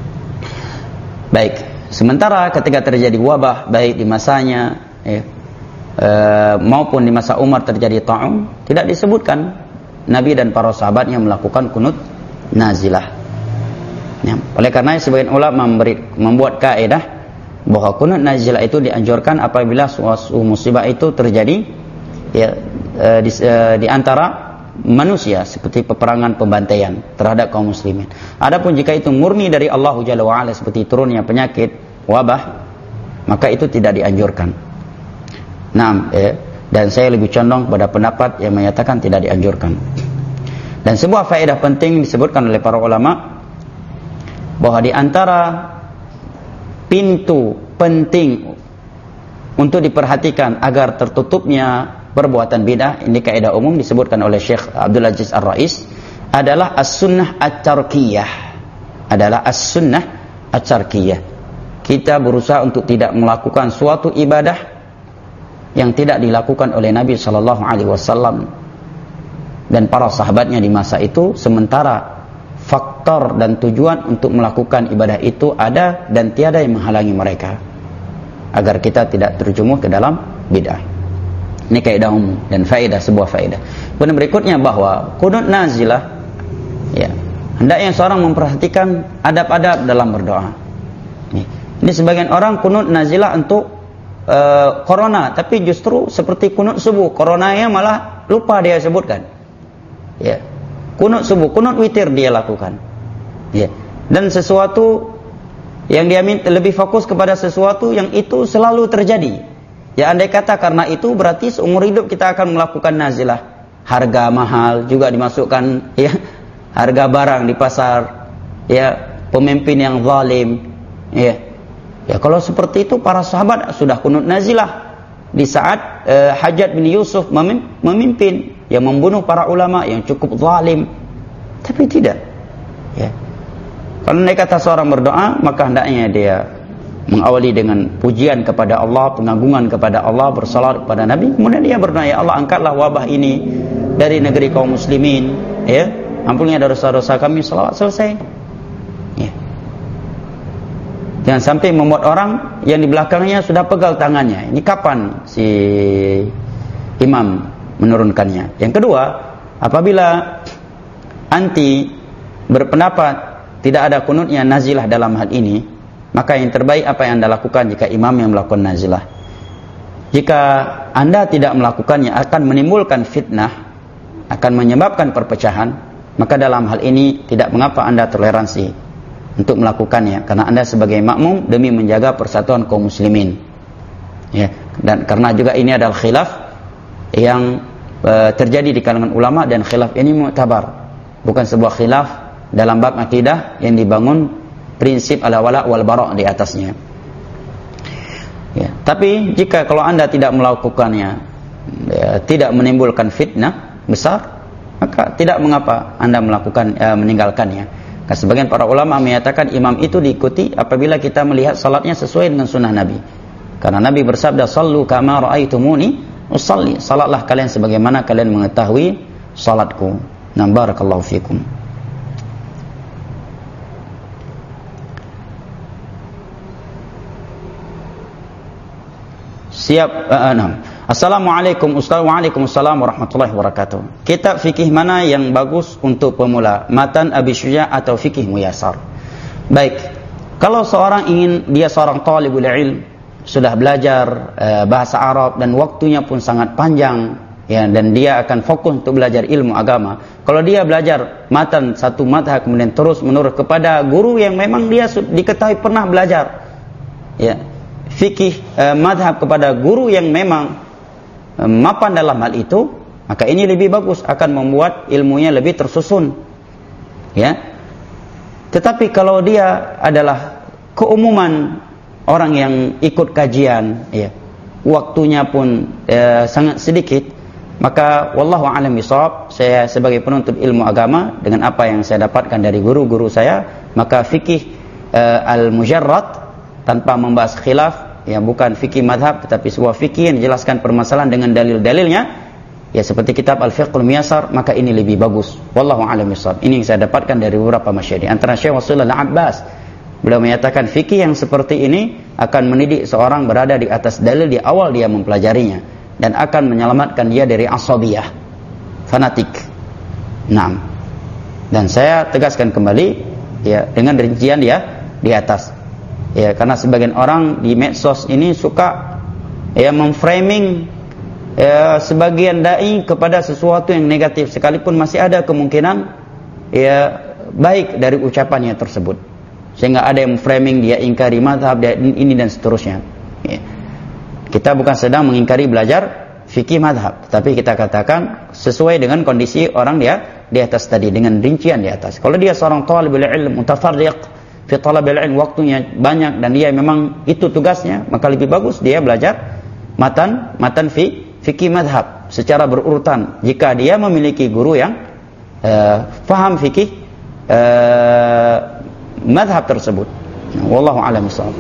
Baik, sementara ketika terjadi wabah baik di masanya ya, e, maupun di masa Umar terjadi ta'un, tidak disebutkan Nabi dan para sahabatnya melakukan kunut nazilah. Ya, oleh karena sebagian ulama memberi, membuat kaidah bahwa kunut nazilah itu dianjurkan apabila suatu musibah itu terjadi ya, e, di, e, di antara manusia seperti peperangan, pembantaian terhadap kaum muslimin. Adapun jika itu murni dari Allah Jalla wa Ala seperti turunnya penyakit, wabah, maka itu tidak dianjurkan. Nah, eh, dan saya lebih condong pada pendapat yang menyatakan tidak dianjurkan. Dan sebuah faedah penting disebutkan oleh para ulama bahwa di antara pintu penting untuk diperhatikan agar tertutupnya perbuatan bid'ah, ini kaidah umum disebutkan oleh Syekh Abdul Aziz Ar-Rais, adalah as-sunnah at-tarkiyah. Adalah as-sunnah at-tarkiyah. Kita berusaha untuk tidak melakukan suatu ibadah yang tidak dilakukan oleh Nabi sallallahu alaihi wasallam dan para sahabatnya di masa itu, sementara faktor dan tujuan untuk melakukan ibadah itu ada dan tiada yang menghalangi mereka agar kita tidak terjerumus ke dalam bid'ah. Ini kaidah umum dan faedah, sebuah faedah. Kemudian berikutnya bahwa kunut nazilah, ya, hendaknya seorang memperhatikan adab-adab dalam berdoa. Ini, ini sebagian orang kunut nazilah untuk uh, corona, tapi justru seperti kunut subuh, coronanya malah lupa dia sebutkan. Ya, kunut subuh, kunut witir dia lakukan. Ya, dan sesuatu yang dia minta, lebih fokus kepada sesuatu yang itu selalu terjadi. Ya, andai kata karena itu berarti seumur hidup kita akan melakukan nazilah. Harga mahal juga dimasukkan, ya, harga barang di pasar, ya, pemimpin yang zalim, ya. Ya, kalau seperti itu para sahabat sudah kunut nazilah di saat uh, Hajjaj bin Yusuf memimpin yang membunuh para ulama yang cukup zalim. Tapi tidak, ya. Kalau andai kata seorang berdoa, maka hendaknya dia mengawali dengan pujian kepada Allah, pengagungan kepada Allah, bersalat kepada Nabi. Kemudian dia berdoa, ya Allah, angkatlah wabah ini dari negeri kaum muslimin, ya, ampunilah dosa-dosa kami, salawat, selesai. Ya. Jangan sampai membuat orang yang di belakangnya sudah pegal tangannya. Ini kapan si imam menurunkannya? Yang kedua, apabila anti berpendapat tidak ada kunutnya nazilah dalam hal ini, maka yang terbaik apa yang Anda lakukan jika imam yang melakukan nazilah. Jika Anda tidak melakukannya akan menimbulkan fitnah, akan menyebabkan perpecahan, maka dalam hal ini tidak mengapa Anda toleransi untuk melakukannya, karena Anda sebagai makmum demi menjaga persatuan kaum muslimin. Ya, dan karena juga ini adalah khilaf yang e, terjadi di kalangan ulama, dan khilaf ini mu'tabar, bukan sebuah khilaf dalam bab akidah yang dibangun prinsip ala-wala wal-bara' di atasnya. Ya, tapi jika kalau Anda tidak melakukannya, ya, tidak menimbulkan fitnah besar, maka tidak mengapa Anda melakukan ya, meninggalkannya. Karena sebagian para ulama menyatakan imam itu diikuti apabila kita melihat salatnya sesuai dengan sunnah Nabi. Karena Nabi bersabda, "Shallu kama ra'aitumuni usalli." Salatlah kalian sebagaimana kalian mengetahui salatku. Nah, barakallahu fikum. siap uh, enam. Assalamualaikum Ustaz. Waalaikumsalam warahmatullahi wabarakatuh. Kitab fikih mana yang bagus untuk pemula? Matan Abi Syuja atau fikih Muyasar? Baik. Kalau seorang ingin, dia seorang talibul ilm, sudah belajar uh, bahasa Arab dan waktunya pun sangat panjang, ya, dan dia akan fokus untuk belajar ilmu agama. Kalau dia belajar matan satu madhab kemudian terus menerus kepada guru yang memang dia diketahui pernah belajar, ya, fikih uh, madhab kepada guru yang memang uh, mapan dalam hal itu, maka ini lebih bagus, akan membuat ilmunya lebih tersusun, ya. Tetapi kalau dia adalah keumuman orang yang ikut kajian, ya, waktunya pun e, sangat sedikit, maka wallahu a'lam bishawab, saya sebagai penuntut ilmu agama dengan apa yang saya dapatkan dari guru-guru saya, maka fikih e, al-mujarrad tanpa membahas khilaf, ya, bukan fikih madhab tetapi sebuah fikih yang dijelaskan permasalahan dengan dalil-dalilnya, ya, seperti kitab Al-Fiqhul Miyasar, maka ini lebih bagus. Wallahu a'lam bishawab. Ini yang saya dapatkan dari beberapa masyayikh, antara Syekh Wassilul Abbas. Beliau menyatakan fikih yang seperti ini akan mendidik seorang berada di atas dalil di awal dia mempelajarinya, dan akan menyelamatkan dia dari asabiyah, fanatik. Naam. Dan saya tegaskan kembali, ya, dengan rincian dia di atas. Ya, karena sebagian orang di medsos ini suka, ya, memframing, ya, sebagian dai kepada sesuatu yang negatif, sekalipun masih ada kemungkinan, ya, baik dari ucapannya tersebut. Sehingga ada yang framing dia ingkari mazhab, dia ini dan seterusnya, ya. Kita bukan sedang mengingkari belajar fikih mazhab, tapi kita katakan sesuai dengan kondisi orang dia di atas tadi, dengan rincian di atas. Kalau dia seorang talibul ilm mutafarriq fi talabil ilm, waktunya banyak dan dia memang itu tugasnya, maka lebih bagus dia belajar matan matan fi fikih mazhab secara berurutan, jika dia memiliki guru yang uh, faham fikih uh, madhab tersebut. Wallahu a'lam bishawab.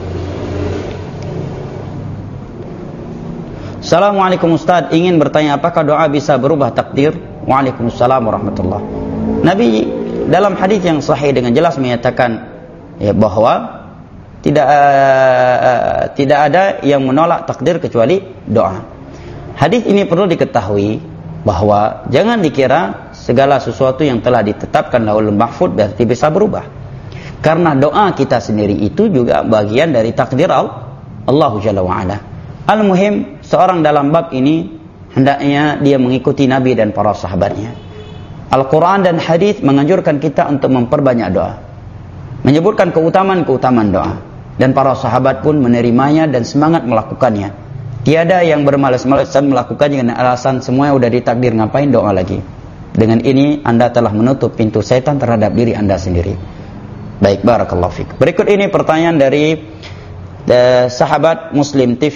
Assalamualaikum Ustaz, ingin bertanya apakah doa bisa berubah takdir? Waalaikumsalam warahmatullahi. Nabi dalam hadis yang sahih dengan jelas menyatakan, ya, bahwa tidak uh, tidak ada yang menolak takdir kecuali doa. Hadis ini perlu diketahui bahwa jangan dikira segala sesuatu yang telah ditetapkan Lauhul Mahfuz berarti bisa berubah. Karena doa kita sendiri itu juga bagian dari takdir Allah Jalla wa'ala. Al-muhim, seorang dalam bab ini hendaknya dia mengikuti Nabi dan para sahabatnya. Al-Quran dan hadis menganjurkan kita untuk memperbanyak doa, menyebutkan keutamaan-keutamaan doa, dan para sahabat pun menerimanya dan semangat melakukannya. Tiada yang bermalas-malasan melakukannya dengan alasan semuanya sudah ditakdir, ngapain doa lagi. Dengan ini anda telah menutup pintu setan terhadap diri anda sendiri. Baik, barakallahu fiik. Berikut ini pertanyaan dari uh, sahabat Muslim T V.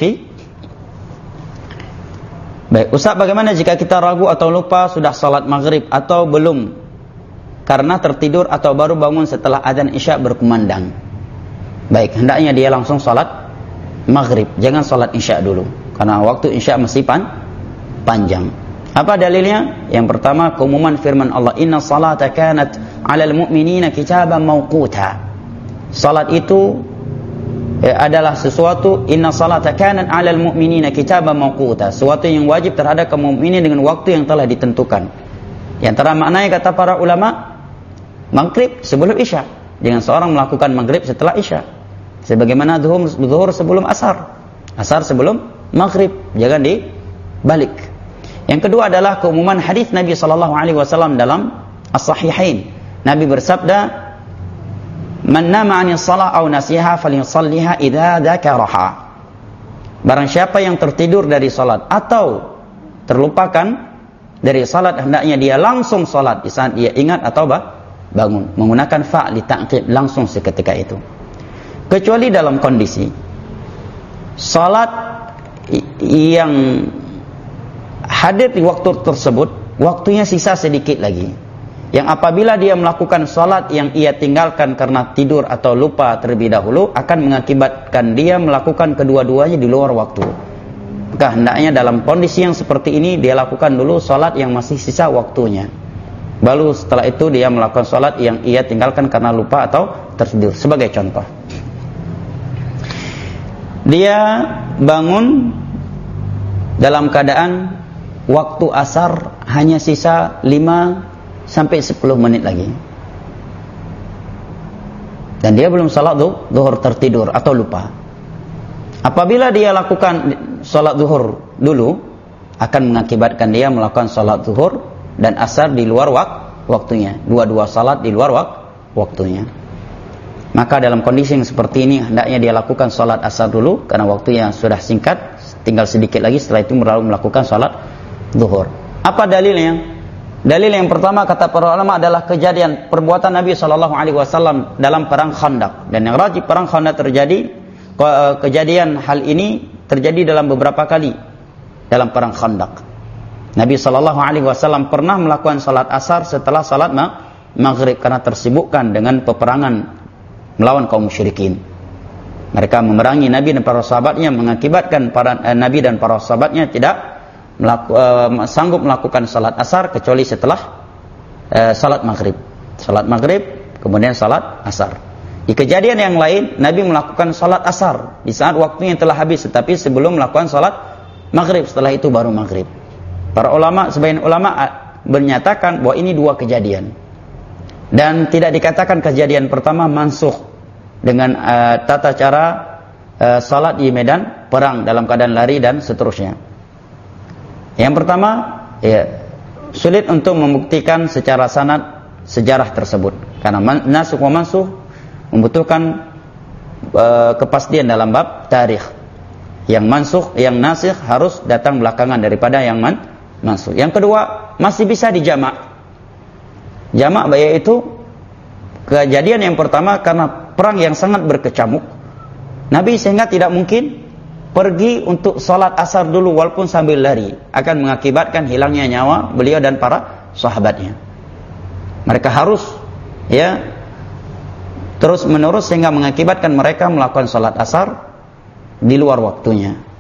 Baik, Ustaz, bagaimana jika kita ragu atau lupa sudah salat maghrib atau belum, karena tertidur atau baru bangun setelah adzan isya berkumandang? Baik, hendaknya dia langsung salat maghrib, jangan salat isya dulu, karena waktu isya masih pan panjang. Apa dalilnya? Yang pertama, keumuman firman Allah, inna salata kanat 'alal mu'minina kitaban mawquta. Salat itu eh, adalah sesuatu, inna salata kanat 'alal mu'minina kitaban mawquta, sesuatu yang wajib terhadap kaum mukminin dengan waktu yang telah ditentukan. Yang antara maknanya kata para ulama, maghrib sebelum isya, dengan seorang melakukan maghrib setelah isya, sebagaimana zuhur, zuhur sebelum asar, asar sebelum maghrib, jangan dibalik. Yang kedua adalah keumuman hadis Nabi sallallahu alaihi wasallam dalam as-sahihain. Nabi bersabda, "Man nama 'anis shalah aw nasiha falyusalliha idza dzakaraha." Barang siapa yang tertidur dari salat atau terlupakan dari salat, hendaknya dia langsung salat di saat dia ingat atau bangun, menggunakan fa li ta'qib, langsung seketika itu. Kecuali dalam kondisi salat yang hadir di waktu tersebut, waktunya sisa sedikit lagi, yang apabila dia melakukan salat yang ia tinggalkan karena tidur atau lupa terlebih dahulu, akan mengakibatkan dia melakukan kedua-duanya di luar waktu. Maka hendaknya dalam kondisi yang seperti ini dia lakukan dulu salat yang masih sisa waktunya, baru setelah itu dia melakukan salat yang ia tinggalkan karena lupa atau tertidur. Sebagai contoh, dia bangun dalam keadaan waktu asar hanya sisa lima sampai sepuluh menit lagi. Dan dia belum salat zuhur, tertidur atau lupa. Apabila dia lakukan salat zuhur dulu, akan mengakibatkan dia melakukan salat zuhur dan asar di luar wak waktunya. Dua-dua salat di luar wak waktunya. Maka dalam kondisi yang seperti ini, hendaknya dia lakukan salat asar dulu, karena waktunya sudah singkat, tinggal sedikit lagi, setelah itu baru melakukan salat zuhur. Apa dalilnya? Dalil yang pertama kata para ulama adalah kejadian perbuatan Nabi shallallahu alaihi wasallam dalam perang Khandaq. Dan yang rajih perang Khandaq terjadi, kejadian hal ini terjadi dalam beberapa kali dalam perang Khandaq. Nabi shallallahu alaihi wasallam pernah melakukan salat asar setelah salat maghrib karena tersibukkan dengan peperangan melawan kaum musyrikin. Mereka memerangi Nabi dan para sahabatnya, mengakibatkan para eh, Nabi dan para sahabatnya tidak Melaku, uh, sanggup melakukan salat asar kecuali setelah uh, salat maghrib. Salat maghrib, kemudian salat asar. Di kejadian yang lain, Nabi melakukan salat asar di saat waktunya telah habis, tetapi sebelum melakukan salat maghrib. Setelah itu baru maghrib. Para ulama, sebagian ulama menyatakan bahwa ini dua kejadian, dan tidak dikatakan kejadian pertama mansukh dengan uh, tata cara uh, salat di medan perang dalam keadaan lari dan seterusnya. Yang pertama, ya, sulit untuk membuktikan secara sanad sejarah tersebut, karena nasukh wa mansukh membutuhkan uh, kepastian dalam bab tarikh. Yang mansukh, yang nasikh harus datang belakangan daripada yang man, mansukh. Yang kedua, masih bisa dijamak. Jamak yaitu kejadian yang pertama karena perang yang sangat berkecamuk, Nabi sehingga tidak mungkin pergi untuk sholat asar dulu walaupun sambil lari, akan mengakibatkan hilangnya nyawa beliau dan para sahabatnya. Mereka harus ya terus menerus sehingga mengakibatkan mereka melakukan sholat asar di luar waktunya.